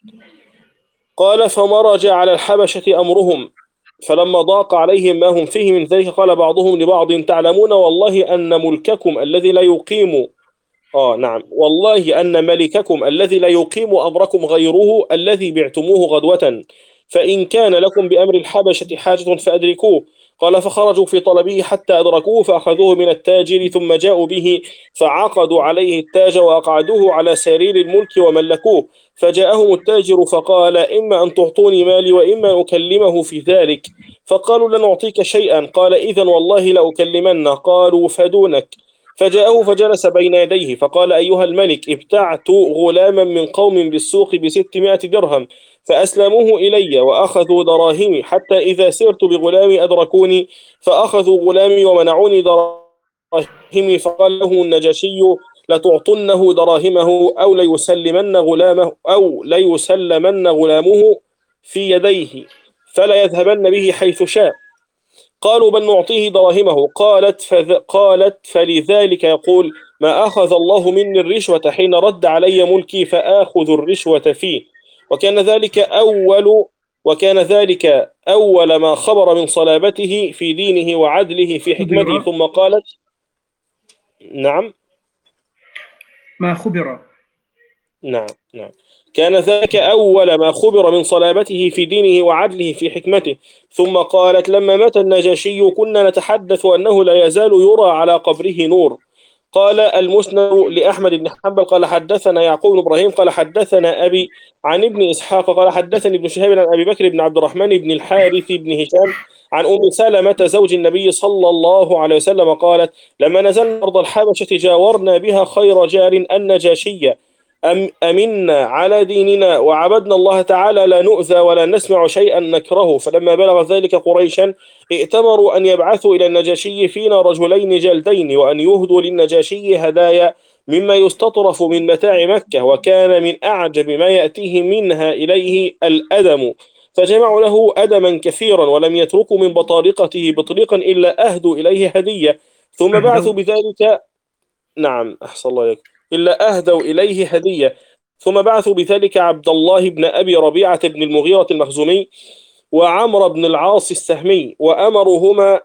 قال فمرج على الحبشة أمرهم، فلما ضاق عليهم ما هم فيه من ذلك قال بعضهم لبعض تعلمون والله أن ملككم الذي لا يقيم آه نعم والله أن ملككم الذي لا يقيم أمركم غيره الذي بعتموه غدوة، فإن كان لكم بأمر الحبشة حاجة فأدركوه. قال فخرجوا في طلبه حتى أدركوه فأخذوه من التاجر ثم جاءوا به فعقدوا عليه التاج وأقعدوه على سرير الملك وملكوه. فجاءهم التاجر فقال إما أن تعطوني مالي وإما أن أكلمه في ذلك، فقالوا لن نعطيك شيئا. قال إذن والله لأكلمن. قالوا فدونك. فجاءه فجلس بين يديه فقال أيها الملك ابتعت غلاما من قوم بالسوق بستمائة درهم فأسلموه إلي وأخذوا دراهمي، حتى إذا سرت بغلامي أدركوني فأخذوا غلامي ومنعوني دراهمي. فقال له النجاشي لتعطنه دراهمه أو ليسلمن غلامه أو ليسلمن غلامه في يديه فلا يذهبن به حيث شاء. قالوا بل نعطيه دراهمه. قالت فذ... قالت فلذلك يقول ما أخذ الله مني الرشوة حين رد علي ملكي فآخذ الرشوة فيه. وكان ذلك أول وكان ذلك أول ما خبر من صلابته في دينه وعدله في حكمته. ثم قالت نعم ما خبر نعم نعم كان ذلك أول ما خبر من صلابته في دينه وعدله في حكمته. ثم قالت لما مات النجاشي كنا نتحدث أنه لا يزال يرى على قبره نور. قال المسند لأحمد بن حنبل قال حدثنا يعقوب بن إبراهيم قال حدثنا أبي عن ابن إسحاق قال حدثني ابن شهاب عن أبي بكر بن عبد الرحمن بن الحارث بن هشام عن أم سلمة زوج النبي صلى الله عليه وسلم قالت لما نزلنا أرض الحبشة جاورنا بها خير جار النجاشية أم أمنا على ديننا وعبدنا الله تعالى لا نؤذى ولا نسمع شيئا نكره. فلما بلغ ذلك قريشا ائتمروا أن يبعثوا إلى النجاشي فينا رجلين جلدين وأن يهدوا للنجاشي هدايا مما يستطرف من متاع مكة، وكان من أعجب ما يأتيه منها إليه الأدم، فجمعوا له أدما كثيرا ولم يتركوا من بطارقته بطريقا إلا أهدوا إليه هدية، ثم بعثوا بذلك نعم أحسن الله عليك إلا أهدوا إليه هدية ثم بعثوا بذلك عبد الله بن أبي ربيعة بن المغيرة المخزومي وعمر بن العاص السهمي وأمرهما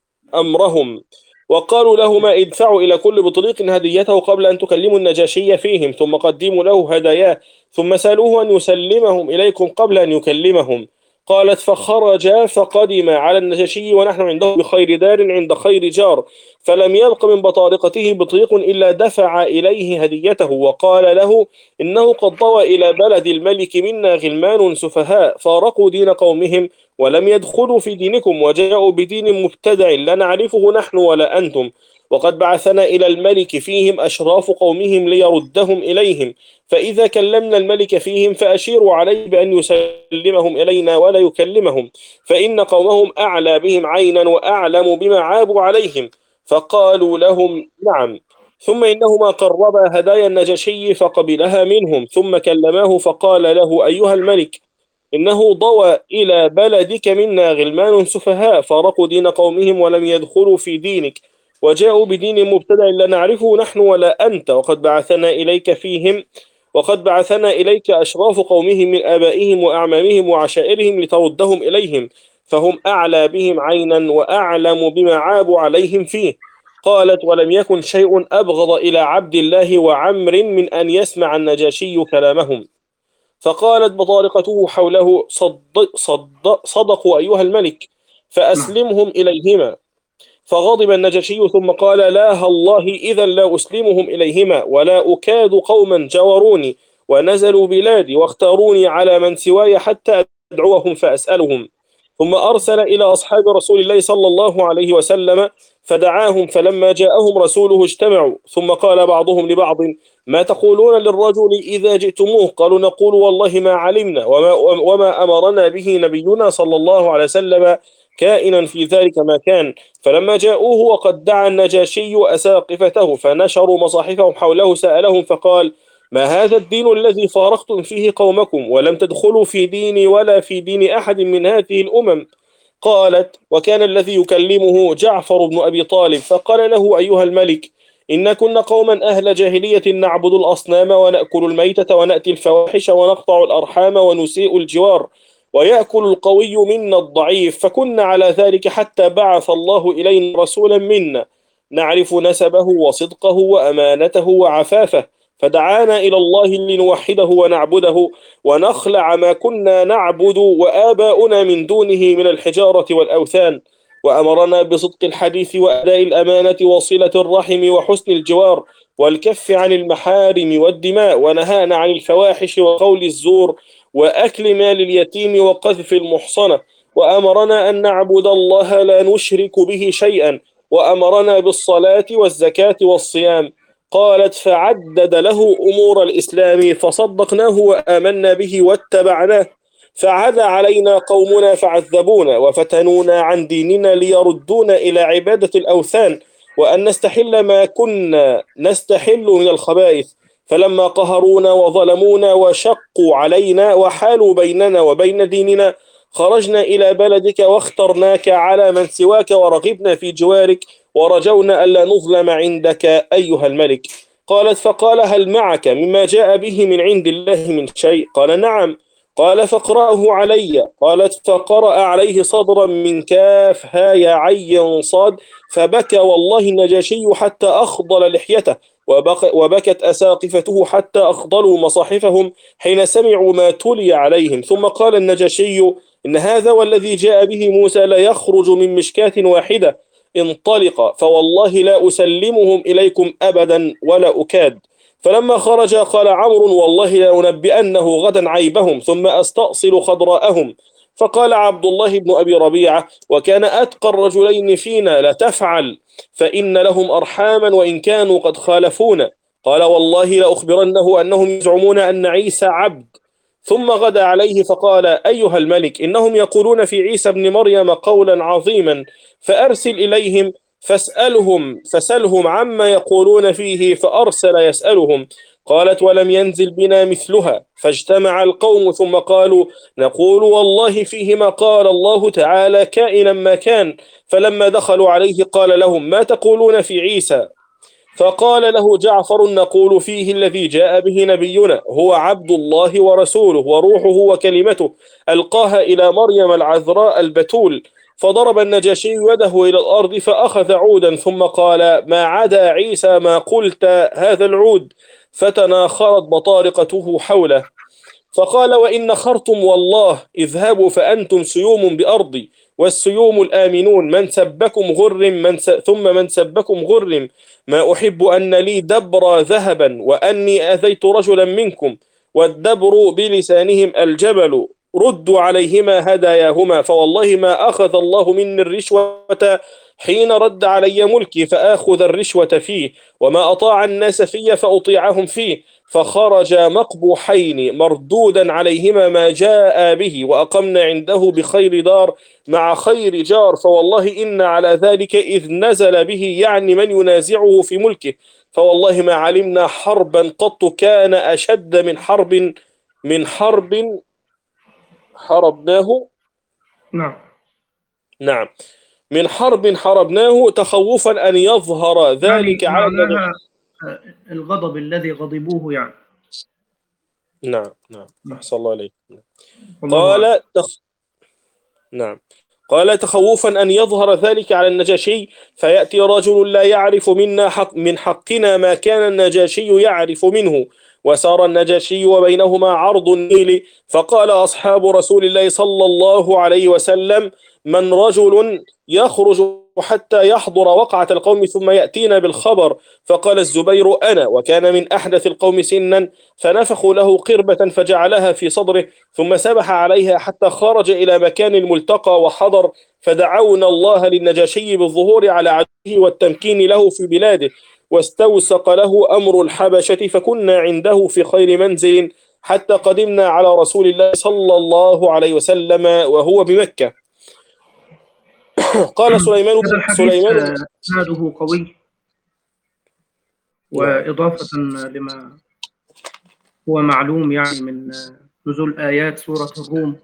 أمرهم وقالوا لهما ادفعوا إلى كل بطريق هديته قبل أن تكلموا النجاشي فيهم، ثم قدموا له هداياه ثم سألوه أن يسلمهم إليكم قبل أن يكلمهم. قالت فخرجا فقدما على النجاشي ونحن عنده بخير دار عند خير جار، فلم يبق من بطارقته بطريق إلا دفع إليه هديته وقال له إنه قد ضوى إلى بلد الملك منا غلمان سفهاء فارقوا دين قومهم ولم يدخلوا في دينكم وجاءوا بدين مبتدع لا نعرفه نحن ولا أنتم، وقد بعثنا إلى الملك فيهم أشراف قومهم ليردهم إليهم، فإذا كلمنا الملك فيهم فأشيروا عليه بأن يسلمهم إلينا ولا يكلمهم، فإن قومهم أعلى بهم عينا وأعلم بما عابوا عليهم. فقالوا لهم نعم، ثم إنهما قربا هدايا النجاشي فقبلها منهم، ثم كلماه فقال له أيها الملك إنه ضوى إلى بلدك منا غلمان سفهاء فارقوا دين قومهم ولم يدخلوا في دينك وجاءوا بدين مبتدع لا نعرفه نحن ولا أنت، وقد بعثنا إليك فيهم وقد بعثنا إليك أشراف قومهم من آبائهم وأعمامهم وعشائرهم لتردهم إليهم، فهم أعلى بهم عينا وأعلم بما عابوا عليهم فيه. قالت ولم يكن شيء أبغض إلى عبد الله وعمر من أن يسمع النجاشي كلامهم. فقالت بطارقته حوله صدق صدق صدقوا أيها الملك فأسلمهم إليهما. فغضب النجاشي ثم قال لا الله إذا لا أسلمهم إليهما ولا أكاد قوما جوروني ونزلوا بلادي واختاروني على من سواي حتى أدعوهم فأسألهم. ثم أرسل إلى أصحاب رسول الله صلى الله عليه وسلم فدعاهم، فلما جاءهم رسوله اجتمعوا، ثم قال بعضهم لبعض ما تقولون للرجل إذا جئتموه؟ قالوا نقول والله ما علمنا وما, وما أمرنا به نبينا صلى الله عليه وسلم كائنا في ذلك ما كان. فلما جاءوه وقد دعا النجاشي أساقفته فنشروا مصاحفهم حوله سألهم فقال ما هذا الدين الذي فارقتم فيه قومكم ولم تدخلوا في ديني ولا في دين أحد من هذه الأمم؟ قالت وكان الذي يكلمه جعفر بن أبي طالب، فقال له أيها الملك إن كنا قوما أهل جاهلية نعبد الأصنام ونأكل الميتة ونأتي الفواحش ونقطع الأرحام ونسيء الجوار ويأكل القوي منا الضعيف، فكنا على ذلك حتى بعث الله إلينا رسولا منا نعرف نسبه وصدقه وأمانته وعفافه، فدعانا إلى الله لنوحده ونعبده ونخلع ما كنا نعبد وآباؤنا من دونه من الحجارة والأوثان، وأمرنا بصدق الحديث وأداء الأمانة وصلة الرحم وحسن الجوار والكف عن المحارم والدماء، ونهانا عن الفواحش وقول الزور وأكل مال اليتيم وقذف المحصنة، وأمرنا أن نعبد الله لا نشرك به شيئا، وأمرنا بالصلاة والزكاة والصيام. قالت فعدد له أمور الإسلام فصدقناه وآمنا به واتبعناه، فعدا علينا قومنا فعذبونا وفتنونا عن ديننا ليردونا إلى عبادة الأوثان وأن نستحل ما كنا نستحل من الخبائث، فلما قهرونا وظلمونا وشقوا علينا وحالوا بيننا وبين ديننا خرجنا إلى بلدك واخترناك على من سواك ورغبنا في جوارك ورجونا ألا نظلم عندك أيها الملك. قالت فقال هل معك مما جاء به من عند الله من شيء؟ قال نعم. قال فاقرأه علي. قالت فقرأ عليه صدرا من كاف ها يا عين صاد، فبكى والله النجاشي حتى أخضل لحيته وبكت أساقفته حتى أخضلوا مصاحفهم حين سمعوا ما تلي عليهم. ثم قال النجاشي إن هذا والذي جاء به موسى لا يخرج من مشكاة واحدة انطلق فوالله لا أسلمهم إليكم أبدا ولا أكاد. فلما خرج قال عمرو والله لأنبئنه غدا عيبهم ثم أستأصل خضراءهم. فقال عبد الله بن أبي ربيعة وكان أتقى الرجلين فينا لتفعل فإن لهم أرحاما وإن كانوا قد خالفونا. قال والله لأخبرنه أنهم يزعمون أن عيسى عبد. ثم غدا عليه فقال أيها الملك إنهم يقولون في عيسى ابن مريم قولا عظيما فأرسل إليهم فاسألهم فسلهم عما يقولون فيه. فأرسل يسألهم. قالت ولم ينزل بنا مثلها فاجتمع القوم ثم قالوا نقول والله فيه ما قال الله تعالى كائنا ما كان. فلما دخلوا عليه قال لهم ما تقولون في عيسى؟ فقال له جعفر نقول فيه الذي جاء به نبينا هو عبد الله ورسوله وروحه وكلمته ألقاها إلى مريم العذراء البتول. فضرب النجاشي يده إلى الأرض فأخذ عودا ثم قال ما عدا عيسى ما قلت هذا العود. فتناخرت بطارقته حوله. فقال وإن نخرتم والله اذهبوا فأنتم سيوم بأرضي والسيوم الآمنون من سبكم غرم من س... ثم من سبكم غرم. ما أحب أن لي دبر ذهبا وأني أذيت رجلا منكم والدبر بلسانهم الجبل ردوا عليهما هداياهما فوالله ما أخذ الله مني الرشوة حين رد علي ملكي فآخذ الرشوة فيه وما أطاع الناس في فأطيعهم فيه. فخرج مقبوحين مردودا عليهما ما جاء به وأقمنا عنده بخير دار مع خير جار. فوالله إن على ذلك إذ نزل به يعني من ينازعه في ملكه. فوالله ما علمنا حربا قط كان أشد من حرب من حرب حربناه نعم نعم من حرب حربناه تخوفا أن يظهر ذلك يعني على النبي. معناها آه، الغضب الذي غضبوه يعني. نعم نعم أحسن الله عليك. والله أعلم. قال تخ... نعم قال تخوفا أن يظهر ذلك على النجاشي فيأتي رجل لا يعرف منا حق من حقنا ما كان النجاشي يعرف منه. وسار النجاشي وبينهما عرض النيل. فقال أصحاب رسول الله صلى الله عليه وسلم من رجل يخرج حتى يحضر وقعة القوم ثم يأتينا بالخبر. فقال الزبير أنا وكان من أحدث القوم سنا. فنفخوا له قربة فجعلها في صدره ثم سبح عليها حتى خرج إلى مكان الملتقى وحضر. فدعونا الله للنجاشي بالظهور على عدوه والتمكين له في بلاده. واستوسق له أمر الحبشة فكنا عنده في خير منزل حتى قدمنا على رسول الله صلى الله عليه وسلم وهو بمكة. قال سليمان هذا الحديث سليمان آه، إسناده قوي. وإضافة لما هو معلوم يعني من آه، نزول آيات سورة الروم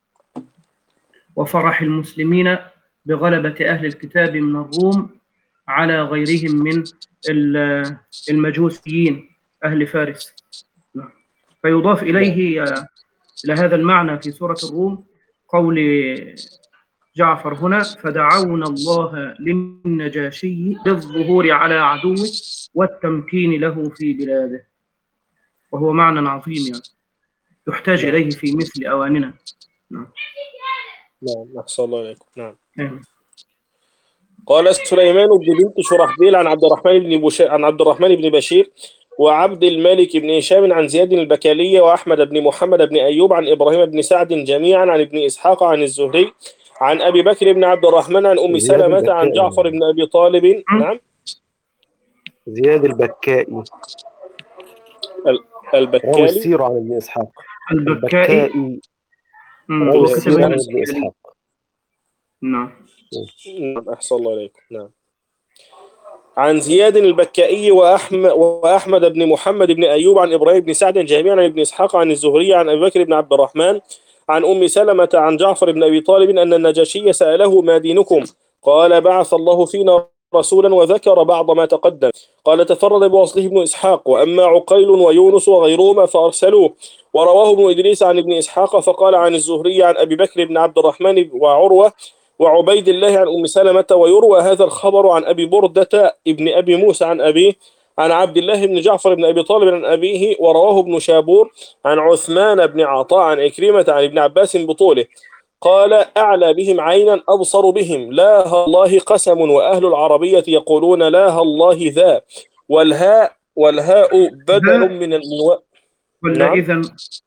وفرح المسلمين بغلبة أهل الكتاب من الروم على غيرهم من ال- المجوسيين أهل فارس. نعم. فيضاف إليه آه، إلى هذا المعنى في سورة الروم قول جعفر هنا فدعونا الله للنجاشي بالظهور على عدوه والتمكين له في بلاده. وهو معنى عظيم يعني يحتاج إليه في مثل أواننا. نعم. نعم أحسن الله عليكم. نعم نعم. قال سليمان بن بنت شرحبيل عن عبد الرحمن بن بشير عن عبد الرحمن بن بشير وعبد الملك بن هشام عن زياد البكالي وأحمد بن محمد بن أيوب عن إبراهيم بن سعد جميعا عن ابن إسحاق عن الزهري عن أبي بكر بن عبد الرحمن عن أم زياد سلمة عن البكائي. جعفر بن أبي طالب. نعم زياد البكائي ال- راوي البكالي السيرة عن ابن إسحاق. البكائي. البكائي مم. راوي وكتب السيرة عن هنا ابن السكالي. إسحاق. نعم. نعم أحسن الله عليكم. نعم عن زياد البكائي وأحمد, وأحمد بن محمد بن أيوب عن إبراهيم بن سعد جميعا عن ابن إسحاق عن الزهري عن أبي بكر بن عبد الرحمن عن أم سلمة عن جعفر بن أبي طالب أن النجاشي سأله ما دينكم؟ قال بعث الله فينا رسولا وذكر بعض ما تقدم. قال تفرد بوصله ابن إسحاق وأما عقيل ويونس وغيرهما فأرسلوه. ورواه ابن إدريس عن ابن إسحاق فقال عن الزهري عن أبي بكر بن عبد الرحمن وعروة وعبيد الله عن أم سلمة. ويروى هذا الخبر عن أبي بردة ابن أبي موسى عن أبيه عن عبد الله بن جعفر بن أبي طالب عن أبيه. ورواه ابن شابور عن عثمان بن عطاء عن إكرمة عن ابن عباس بطوله. قال أعلى بهم عينا أبصر بهم، لا الله قسم، وأهل العربية يقولون لا الله ذا، والهاء والهاء بدل ذا من المو... ولا نعم إذا؟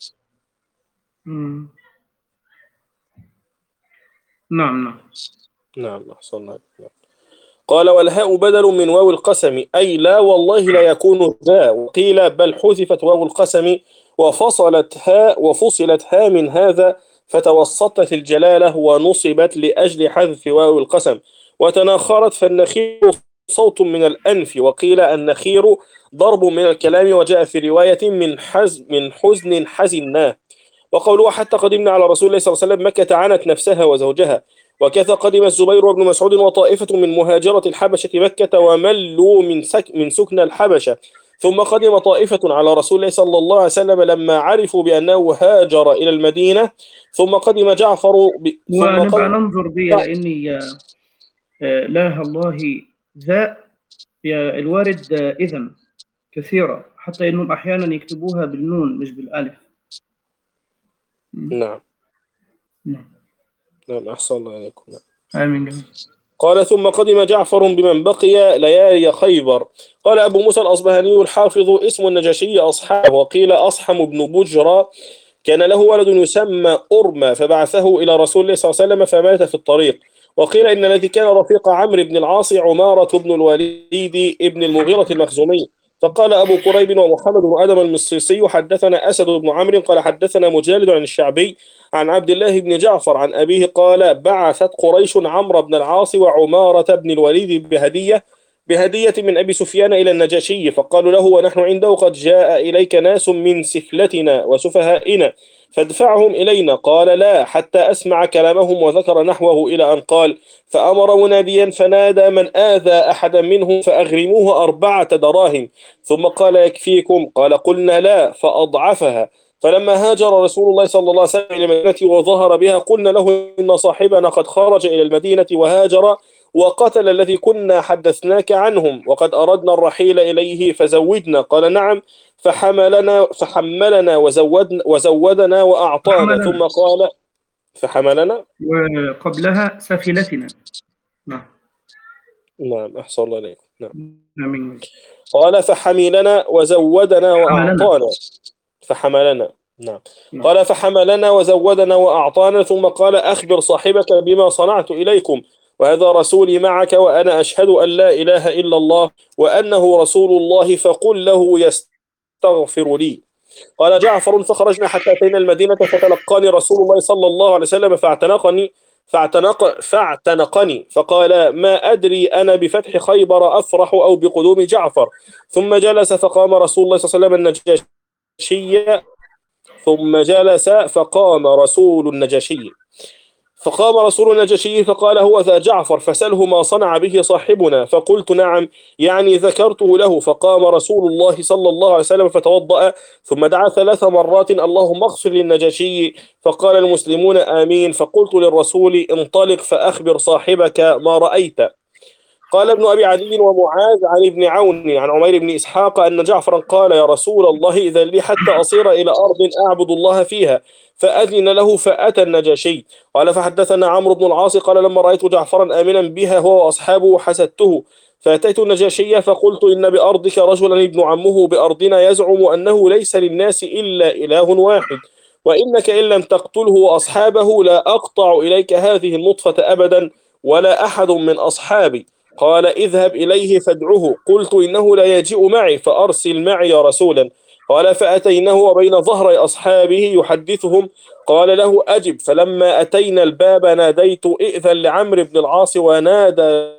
مم. نعم نعم. نعم أحسن الله. نعم. قال والهاء بدل من واو القسم، أي لا والله لا يكون ذا، وقيل بل حذفت واو القسم وفصلت هاء وفصلت هاء من هذا فتوسطت الجلالة ونصبت لأجل حذف واو القسم، وتناخرت فالنخير صوت من الأنف، وقيل النخير ضرب من الكلام، وجاء في رواية من حزن من حزن حزناه. وقوله حتى قدمنا على رسول الله صلى الله عليه وسلم مكة عنت نفسها وزوجها. وكذا قدم الزبير وابن مسعود وطائفة من مهاجرة الحبشة مكة وملوا من سك من سكن الحبشة، ثم قدم طائفة على رسول الله صلى الله عليه وسلم لما عرفوا بأنه هاجر إلى المدينة، ثم قدم جعفر ب... ثم ونبقى قدم ننظر بي لأني آه، لا الله ذا يا الوارد آه، إذن كثيرة، حتى إنهم أحيانا يكتبوها بالنون مش بالألف. نعم نعم. نعم أحسن الله عليكم. آمين جميل. قال ثم قدم جعفر بمن بقي ليالي خيبر. قال أبو موسى الأصبهاني الحافظ اسم النجاشي أصحاب، وقيل أصحم بن بجرى، كان له ولد يسمى أرمى فبعثه إلى رسول الله صلى الله عليه وسلم فمات في الطريق. وقيل إن الذي كان رفيق عمرو بن العاص عمارة بن الوليد ابن المغيرة المخزومي. فقال أبو كريب ومحمد بن آدم المصيصي حدثنا أسد بن عمرو قال حدثنا مجالد عن الشعبي عن عبد الله بن جعفر عن أبيه قال بعثت قريش عمرو بن العاص وعمارة بن الوليد بهدية بهدية من أبي سفيان إلى النجاشي، فقالوا له ونحن عنده قد جاء إليك ناس من سفلتنا وسفهائنا فادفعهم إلينا. قال لا حتى أسمع كلامهم، وذكر نحوه إلى أن قال فأمر مناديا فنادى من آذى أحدا منهم فأغرموه أربعة دراهم، ثم قال يكفيكم؟ قال قلنا لا فأضعفها. فلما هاجر رسول الله صلى الله عليه وسلم إلى المدينة وظهر بها قلنا له إن صاحبنا قد خرج إلى المدينة وهاجر وقتل الذي كنا حدثناك عنهم، وقد أردنا الرحيل إليه فزودنا. قال نعم، فحملنا فحملنا وزودنا وزودنا وأعطانا. فحملنا. ثم قال فحملنا وقبلها سفلتنا. نعم. نعم أحسن الله عليكم. نعم. آمين. قال فحملنا وزودنا حملنا. وأعطانا فحملنا. نعم. نعم. قال فحملنا وزودنا وأعطانا، ثم قال أخبر صاحبك بما صنعت إليكم، وهذا رسولي معك، وأنا أشهد أن لا إله إلا الله وأنه رسول الله، فقل له يستغفر لي. قال جعفر فخرجنا حتى أتينا المدينة فتلقاني رسول الله صلى الله عليه وسلم فاعتنقني فاعتنق فاعتنقني فقال ما أدري أنا بفتح خيبر أفرح أو بقدوم جعفر. ثم جلس فقام رسول الله صلى الله عليه وسلم النجاشي ثم جلس فقام رسول النجاشي فقام رسول النجاشي فقال هو ذا جعفر فسأله ما صنع به صاحبنا. فقلت نعم، يعني ذكرته له. فقام رسول الله صلى الله عليه وسلم فتوضأ ثم دعا ثلاث مرات اللهم اغفر للنجاشي، فقال المسلمون آمين. فقلت للرسول انطلق فأخبر صاحبك ما رأيت. قال ابن أبي عدي ومعاذ عن ابن عون عن عمير بن إسحاق أن جعفرا قال يا رسول الله إذا لي حتى أصير إلى أرض أعبد الله فيها، فأذن له فأتى النجاشي. قال فحدثنا عمرو بن العاص قال لما رأيت جعفرا آمنا بها هو وأصحابه حسدته، فأتيت النجاشي فقلت إن بأرضك رجلا ابن عمه بأرضنا يزعم أنه ليس للناس إلا إله واحد، وإنك إن لم تقتله وأصحابه لا أقطع إليك هذه النطفة أبدا ولا أحد من أصحابي. قال اذهب إليه فادعه. قلت إنه لا يجيء معي فأرسل معي رسولا. قال فأتيناه وبين ظهري أصحابه يحدثهم. قال له أجب. فلما أتينا الباب ناديت إئذن لعمرو بن العاص، ونادى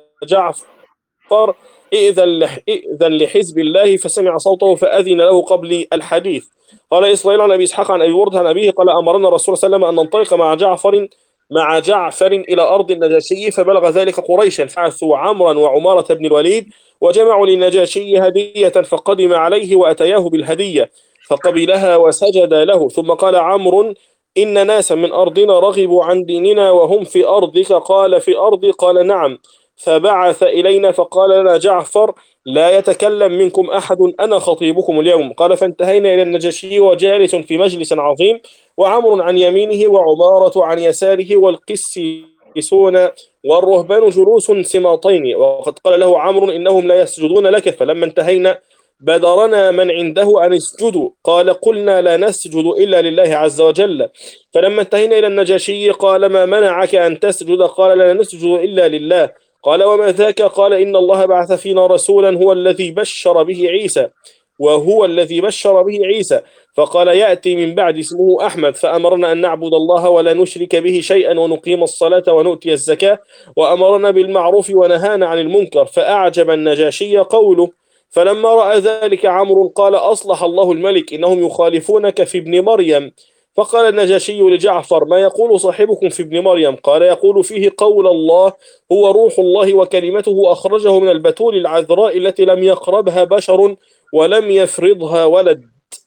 جعفر إئذن إئذن لحزب الله، فسمع صوته فأذن له قبل الحديث. قال إسرائيل عن أبي إسحاق عن أبي وردة عن أبيه قال أمرنا الرسول صلى الله عليه وسلم أن ننطلق مع جعفر مع جعفر إلى أرض النجاشي، فبلغ ذلك قريشا فعثوا عمرا وعمارة بن الوليد وجمعوا للنجاشي هدية، فقدم عليه وأتياه بالهدية فقبلها وسجد له. ثم قال عمرو إن ناسا من أرضنا رغبوا عن ديننا وهم في أرضك. قال في أرضي؟ قال نعم. فبعث إلينا فقال لنا جعفر لا يتكلم منكم أحد أنا خطيبكم اليوم. قال فانتهينا إلى النجاشي وجالس في مجلس عظيم، وعمر عن يمينه وعمارة عن يساره والقسيسون والرهبان جلوس سماطين، وقد قال له عمرو إنهم لا يسجدون لك. فلما انتهينا بادرنا من عنده أن اسجدوا، قال قلنا لا نسجد إلا لله عز وجل. فلما انتهينا إلى النجاشي قال ما منعك أن تسجد؟ قال لا نسجد إلا لله. قال وما ذاك؟ قال إن الله بعث فينا رسولا هو الذي بشر به عيسى وهو الذي بشر به عيسى فقال يأتي من بعد اسمه أحمد، فأمرنا أن نعبد الله ولا نشرك به شيئا ونقيم الصلاة ونؤتي الزكاة، وأمرنا بالمعروف ونهانا عن المنكر. فأعجب النجاشي قوله. فلما رأى ذلك عمرو قال أصلح الله الملك، إنهم يخالفونك في ابن مريم. فقال النجاشي لجعفر ما يقول صاحبكم في ابن مريم؟ قال يقول فيه قول الله هو روح الله وكلمته أخرجه من البتول العذراء التي لم يقربها بشر ولم يفرضها ولد.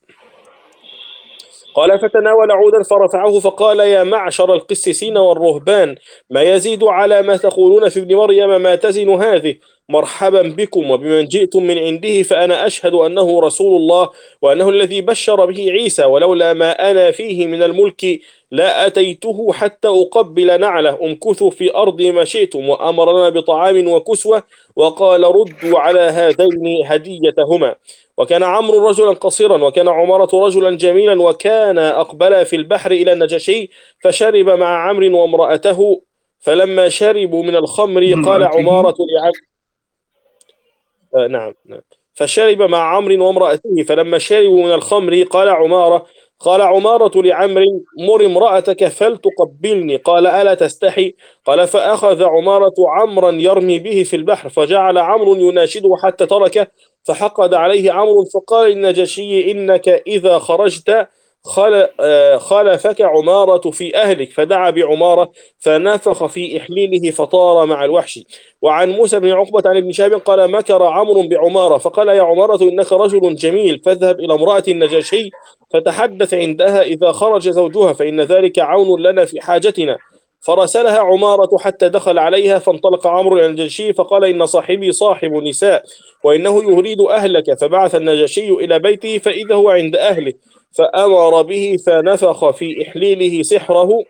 قال فتناول عودا فرفعه فقال يا معشر القسيسين والرهبان ما يزيد على ما تقولون في ابن مريم ما تزن هذه، مرحبا بكم وبمن جئتم من عنده، فأنا أشهد أنه رسول الله وأنه الذي بشر به عيسى، ولولا ما أنا فيه من الملك لا أتيته حتى أقبل نعله. امكثوا في أرض ما شئتم، وأمرنا بطعام وكسوة، وقال ردوا على هذين هديتهما. وكان عمرو رجلا قصيرا وكان عمارة رجلا جميلا، وكان أقبل في البحر إلى النجاشي فشرب مع عمرو وامرأته. فلما شربوا من الخمر قال عمارة لعمرو آه نعم نعم فشرب مع عمرو وامرأته. فلما شربوا من الخمر قال عمارة قال عمارة لعمرو مر امرأتك فلتقبلني. قال ألا تستحي؟ قال فأخذ عمارة عمرا يرمي به في البحر، فجعل عمرو يناشده حتى تركه، فحقد عليه عمرو فقال للنجاشي إنك إذا خرجت خالفك عمارة في أهلك، فدعا بعمارة فنفخ في إحليله فطار مع الوحش. وعن موسى بن عقبة عن ابن شهاب قال مكر عمرو بعمارة فقال يا عمارة إنك رجل جميل، فاذهب إلى امرأة النجاشي فتحدث عندها إذا خرج زوجها، فإن ذلك عون لنا في حاجتنا. فرسلها عمارة حتى دخل عليها، فانطلق عمرو إلى النجاشي فقال إن صاحبي صاحب نساء وإنه يريد أهلك. فبعث النجاشي إلى بيته فإذا هو عند أهله، فأمر به فنفخ في إحليله سحره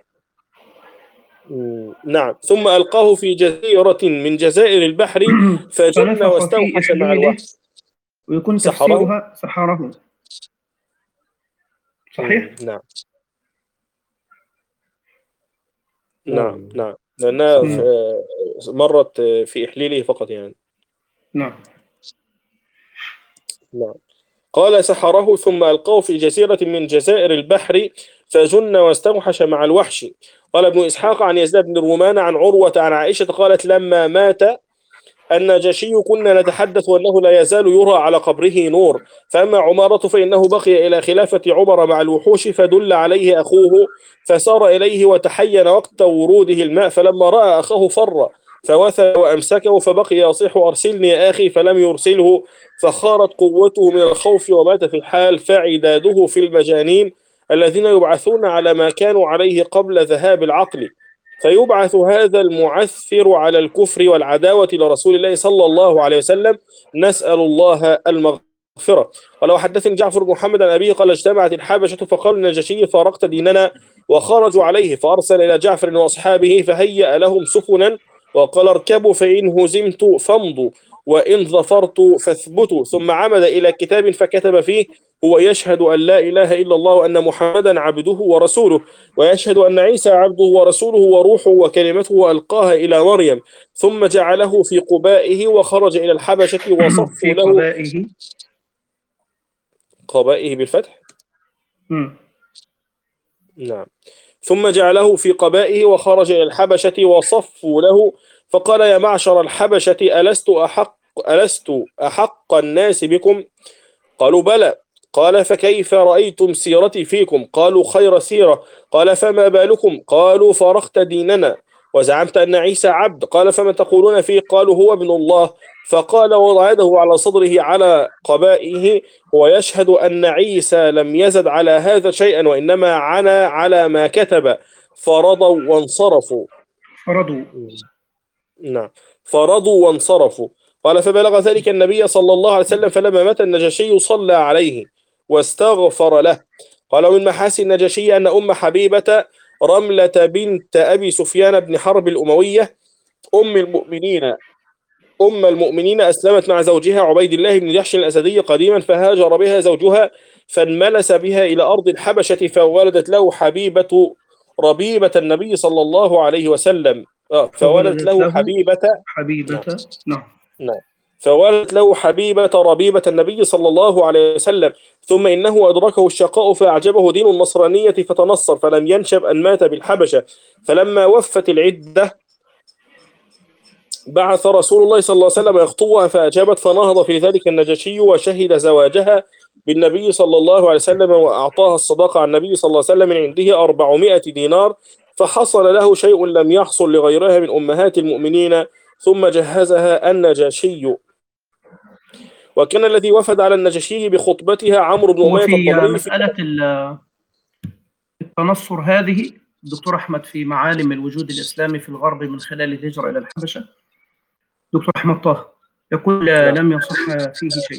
نعم ثم ألقاه في جزيرة من جزائر البحر فجن واستوحش مع الوحش. ويكون تفسيرها سحره. صحيح؟ نعم نعم نعم لأنها مرت في إحليله فقط يعني. نعم نعم قال سحره ثم ألقاه في جزيرة من جزائر البحر فجن واستوحش مع الوحش. قال ابن إسحاق عن يزداد بن الرومان عن عروة عن عائشة قالت لما مات النجاشي كنا نتحدث أنه لا يزال يرى على قبره نور، فأما عمارة فإنه بقي إلى خلافة عمر مع الوحوش، فدل عليه أخوه فسار إليه وتحين وقت وروده الماء، فلما رأى أخاه فر فوثى وأمسكه فبقي يصيح أرسلني يا أخي فلم يرسله، فخارت قوته من الخوف ومات في الحال. فعداده في المجانين الذين يبعثون على ما كانوا عليه قبل ذهاب العقل، فيبعث هذا المعثر على الكفر والعداوة لرسول الله صلى الله عليه وسلم، نسأل الله المغفرة. قال وحدثني جعفر بن محمد عن أبيه قال اجتمعت الحبشة فقالوا النجاشي فارقت ديننا، وخرجوا عليه فأرسل إلى جعفر وأصحابه فهيأ لهم سفنا وقال اركبوا فإن هزمت فامضوا وإن ظفرت فاثبتوا، ثم عمد إلى كتاب فكتب فيه هو يشهد أن لا إله إلا الله وأن محمدا عبده ورسوله، ويشهد أن عيسى عبده ورسوله وروحه وكلمته ألقاها إلى مريم، ثم جعله في قبائه وخرج إلى الحبشة وصفوا له قبائه قبائه بالفتح م. نعم ثم جعله في قبائه وخرج إلى الحبشة وصفوا له، فقال يا معشر الحبشة ألست أحق, ألست أحق الناس بكم؟ قالوا بلى. قال فكيف رأيتم سيرتي فيكم؟ قالوا خير سيرة. قال فما بالكم؟ قالوا فرخت ديننا وزعمت أن عيسى عبد. قال فما تقولون فيه؟ قالوا هو ابن الله. فقال وضع يده على صدره على قبائه ويشهد أن عيسى لم يزد على هذا شيئا وإنما عنا على ما كتب، فرضوا وانصرفوا فرضوا نعم فرضوا وانصرفوا. قال فبلغ ذلك النبي صلى الله عليه وسلم فلما مات النجاشي صلى عليه واستغفر له. قال من محاسن النجاشي أن أم حبيبة رملة بنت أبي سفيان بن حرب الأموية أم المؤمنين أم المؤمنين أسلمت مع زوجها عبيد الله بن جحش الأسدي قديما، فهاجر بها زوجها فانملس بها إلى أرض الحبشة، فولدت له حبيبة ربيبة النبي صلى الله عليه وسلم. آه، فولدت له حبيبة حبيبة نعم نعم فولدت له حبيبة ربيبة النبي صلى الله عليه وسلم. ثم إنه أدركه الشقاء فأعجبه دين النصرانية فتنصر، فلم ينشب أن مات بالحبشة. فلما وفت العدة بعث رسول الله صلى الله عليه وسلم يخطبها فأجابت، فنهض في ذلك النجاشي وشهد زواجها بالنبي صلى الله عليه وسلم، وأعطاها الصداقة عن النبي صلى الله عليه وسلم من عنده أربعمائة دينار، فحصل له شيء لم يحصل لغيرها من أمهات المؤمنين. ثم جهزها النجاشي. وكان الذي وفد على النجاشي بخطبتها عمرو بن أمية وفي الضمري. مسألة التنصر هذه دكتور أحمد في معالم الوجود الإسلامي في الغرب من خلال الهجرة إلى الحبشة، دكتور أحمد طه يقول نعم. لم يصح فيه شيء.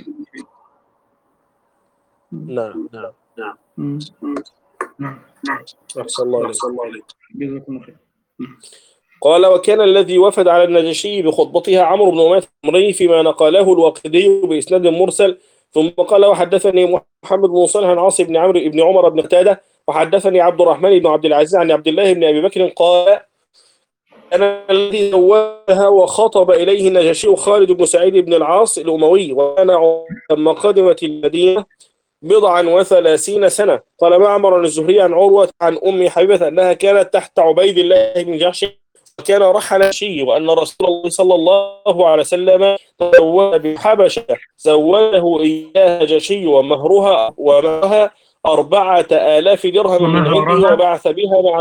نعم نعم نعم مم. نعم أحسن الله عليك. جزاكم الله خير. قال وكان الذي وفد على النجاشي بخطبتها عمرو بن أمية الضمري فيما نقله الواقدي بإسناد مرسل. ثم قال وحدثني محمد بن صالح عن عاصم بن عمرو بن عمر بن قتادة وحدثني عبد الرحمن بن عبد العزيز عن عبد الله بن أبي بكر قال أنا الذي زوجها وخطب إليه النجاشي خالد بن سعيد بن العاص الأموي، وأنا لما قدمت المدينة بضعا وثلاثين سنة. قال معمر الزهري عن عروة عن أم حبيبة أنها كانت تحت عبيد الله بن جحش وكان رحل شي، وأن رسول الله صلى الله عليه وسلم تزوج بحبشة زوجه إياها جشي ومهرها ومهرها أربعة آلاف درهم من عنده وبعث بها مع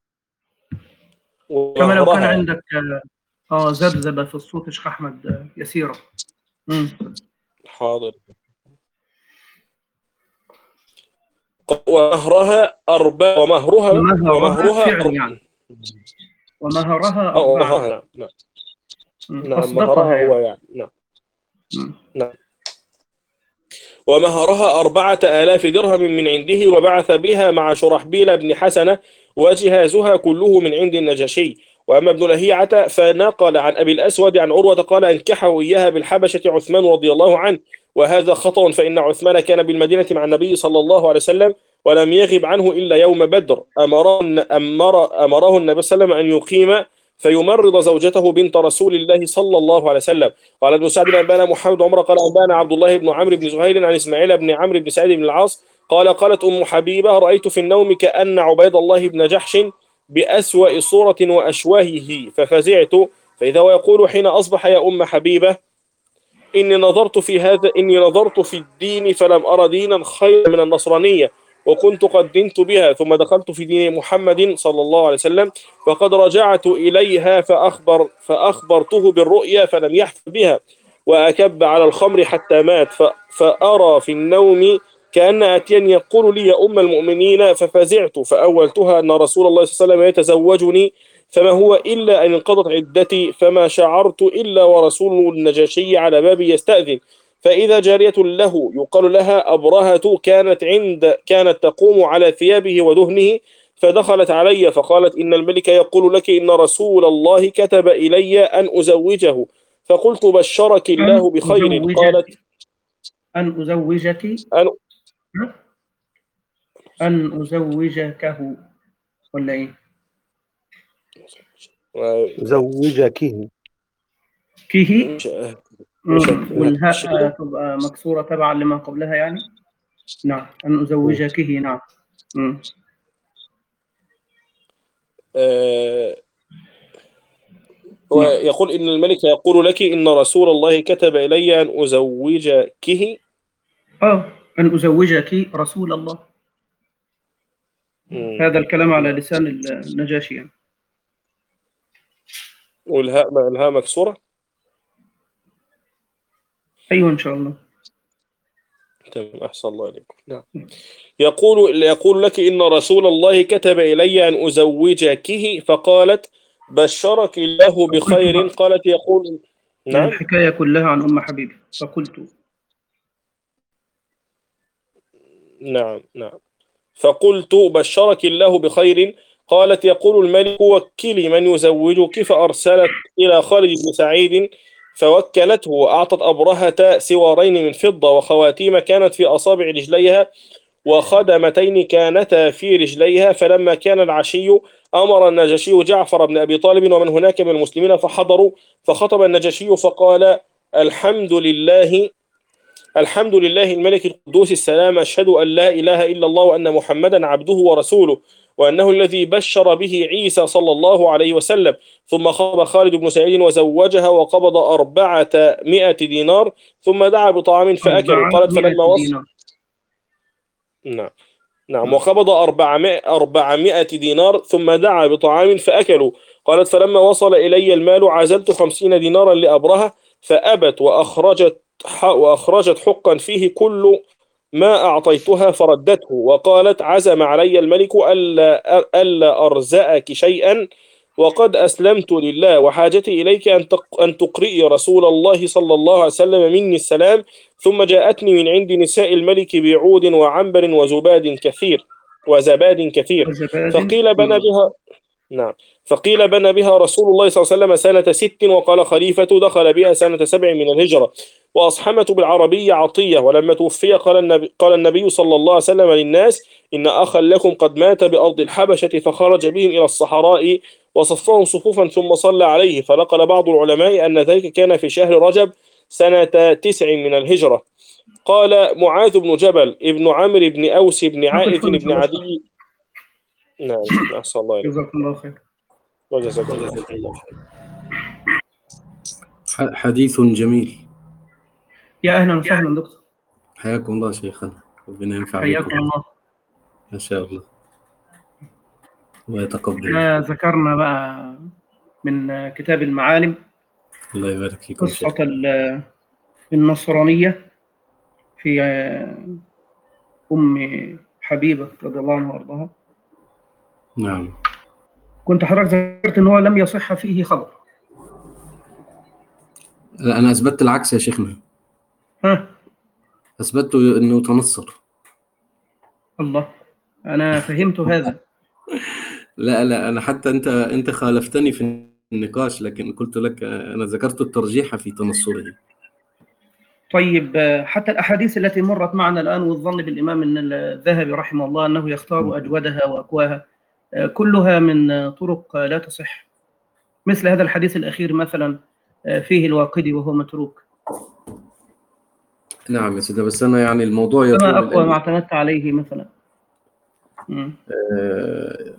كما لو كان عندك اه ذبذبة في الصوت يا شيخ أحمد يسيرة. مم. حاضر. ومهرها أربعة ومهرها ومهرها فعل يعني ومهرها أربعة. نعم نعم نعم مهرها هو يعني نعم نعم ومهرها أربعة آلاف درهم من عنده وبعث بها مع شرحبيل بن حسنة وجهازها كله من عند النجاشي. وأما ابن لهيعة فنقل عن أبي الأسود عن عروة قال أنكحه إياها بالحبشة عثمان رضي الله عنه، وهذا خطأ، فإن عثمان كان بالمدينة مع النبي صلى الله عليه وسلم ولم يغب عنه إلا يوم بدر. أمره, أمر أمره النبي صلى الله عليه وسلم أن يقيم فيمرض زوجته بنت رسول الله صلى الله عليه وسلم. قال ابن سعد أنبانا محمد عمر قال أنبانا عبد الله بن عمرو بن زهير عن إسماعيل بن عمرو بن سعيد بن العاص قال قالت أم حبيبة رأيت في النوم كأن عبيد الله بن جحش بأسوأ صورة وأشواهه ففزعت، فإذا هو يقول حين أصبح يا أم حبيبة إني نظرت في هذا إني نظرت في الدين فلم أرى دينا خيرا من النصرانية وكنت قد دنت بها، ثم دخلت في دين محمد صلى الله عليه وسلم فقد رجعت إليها فأخبر فأخبرته بالرؤيا فلم يحفظ بها وأكب على الخمر حتى مات، فأرى في النوم كأن أتيا يقول لي يا أم المؤمنين ففزعت فأولتها أن رسول الله صلى الله عليه وسلم يتزوجني فما هو إلا أن انقضت عدتي فما شعرت إلا ورسول النجاشي على بابي يستأذن، فإذا جارية له يقال لها أبرهة كانت عند كانت تقوم على ثيابه ودهنه فدخلت علي فقالت إن الملك يقول لك إن رسول الله كتب إلي أن أزوجه، فقلت بشرك الله بخير. قالت أن أزوجك أن أن أزوجكه ولا إيه؟ زوجكه كيه والهاء تبقى مكسورة تبعا لما قبلها يعني. نعم أن أزوجكه. نعم. آه ويقول إن الملك يقول لك إن رسول الله كتب إلي أن أزوجكه. آه أن أزوجك رسول الله. مم. هذا الكلام على لسان النجاشي يعني. والهاء الهاء مكسورة. أيوة إن شاء الله. تمام أحسن الله عليكم. نعم. يقول يقول لك إن رسول الله كتب إلي أن أزوجكه فقالت بشرك الله بخير. قالت يقول يعني نعم الحكاية كلها عن أم حبيبة. فقلت نعم نعم فقلت بشرك الله بخير. قالت يقول الملك وكلي من يزوجك، فأرسلت إلى خالد بن سعيد فوكلته، وأعطت أبرهة سوارين من فضة وخواتيم كانت في أصابع رجليها وخدمتين كانتا في رجليها. فلما كان العشي أمر النجاشي جعفر بن أبي طالب ومن هناك من المسلمين فحضروا، فخطب النجاشي فقال الحمد لله الحمد لله الملك القدوس السلام، أشهد أن لا إله إلا الله وأن محمدا عبده ورسوله وأنه الذي بشر به عيسى صلى الله عليه وسلم. ثم خطب خالد بن سعيد وزوجها وقبض أربعة مئة دينار ثم دعا بطعام فأكلوا. قالت فلما أربعمائة وصل دينار. نعم نعم وقبض أربعمائة, أربعمائة دينار ثم دعا بطعام فأكلوا. قالت فلما وصل إلي المال عزلت خمسين دينارا لأبرهة فأبت، وأخرجت وأخرجت حقا فيه كل ما أعطيتها فردته، وقالت عزم علي الملك ألا, ألا أرزأك شيئا وقد أسلمت لله، وحاجتي إليك أن أن تقرئي رسول الله صلى الله عليه وسلم مني السلام. ثم جاءتني من عند نساء الملك بعود وعنبر وزباد كثير وزباد كثير وزباد. فقيل بنى بها نعم فقيل بنى بها رسول الله صلى الله عليه وسلم سنة ست، وقال خليفة دخل بها سنة سبع من الهجرة. وأصحمة بالعربية عطية. ولما توفي قال النبي, قال النبي صلى الله عليه وسلم للناس إن أخا لكم قد مات بأرض الحبشة، فخرج بهم إلى الصحراء وصفهم صفوفا ثم صلى عليه. فنقل بعض العلماء أن ذلك كان في شهر رجب سنة تسع من الهجرة. قال معاذ بن جبل ابن عمرو بن أوس بن عائذ بن عدي. نعم أحسن الله إليك. جزاكم الله خير. وجزاكم الله خير. حديث جميل. يا أهلا وسهلا دكتور. حياكم الله شيخنا، ربنا ينفع حياكم بكم الله. ما شاء الله ويتقبل. احنا ذكرنا بقى من كتاب المعالم الله يبارك فيكم. قصة النصرانية في أم حبيبة رضي الله عنها وارضاها. نعم. كنت حضرتك ذكرت ان هو لم يصح فيه خبر. لا انا اثبتت العكس يا شيخنا. ها اثبتت انه تنصر. الله، انا فهمت هذا. لا لا انا حتى انت انت خالفتني في النقاش، لكن قلت لك انا ذكرت الترجيح في تنصره. طيب حتى الأحاديث التي مرت معنا الآن والظن بالإمام أن الذهبي رحمه الله أنه يختار أجودها وأقواها كلها من طرق لا تصح، مثل هذا الحديث الأخير مثلا فيه الواقدي وهو متروك. نعم يا سيدي، بس أنا يعني الموضوع ما يطول. أقوى ما اعتمدت عليه مثلا؟ آه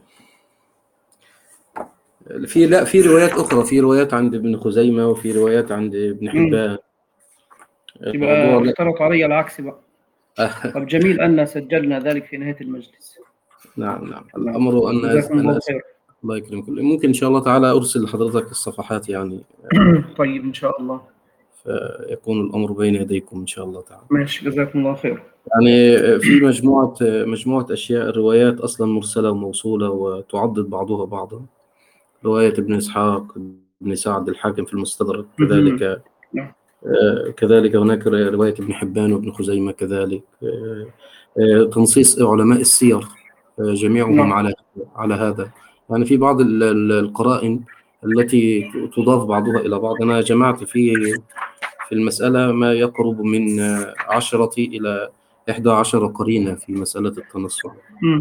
في لا في روايات أخرى، في روايات عند ابن خزيمة وفي روايات عند ابن حبان. يبقى اختلط علي العكس بقى. طب جميل أن سجلنا ذلك في نهاية المجلس. نعم نعم الأمر أن جزاكم الله خير. الله يكرمك. ممكن إن شاء الله تعالى أرسل لحضرتك الصفحات يعني. طيب إن شاء الله. فيكون الأمر بين يديكم إن شاء الله تعالى. ماشي جزاكم الله خير. يعني في مجموعة مجموعة أشياء، الروايات أصلا مرسلة وموصولة وتعضد بعضها بعضا. رواية ابن إسحاق، ابن سعد، الحاكم في المستدرك كذلك. كذلك هناك رواية ابن حبان وابن خزيمة كذلك. تنصيص علماء السير جميعهم على على هذا. يعني في بعض القرائن التي تضاف بعضها إلى بعض. أنا جمعت في في المسألة ما يقرب من عشرة إلى إحدى عشر قرينة في مسألة التنصر.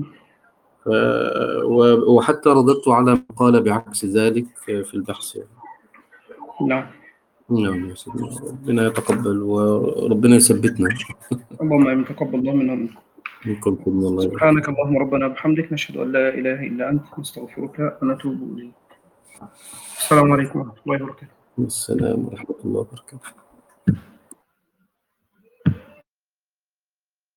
وحتى رددت على ما قال بعكس ذلك في البحث. نعم. نعم يا سيدي، ربنا يتقبل وربنا يثبتنا. اللهم امين. تقبل الله منا ومنكم. الله. سبحانك اللهم ربنا وبحمدك، نشهد ان لا اله الا انت، نستغفرك ونتوب اليك. السلام عليكم ورحمه الله وبركاته. السلام ورحمه الله وبركاته.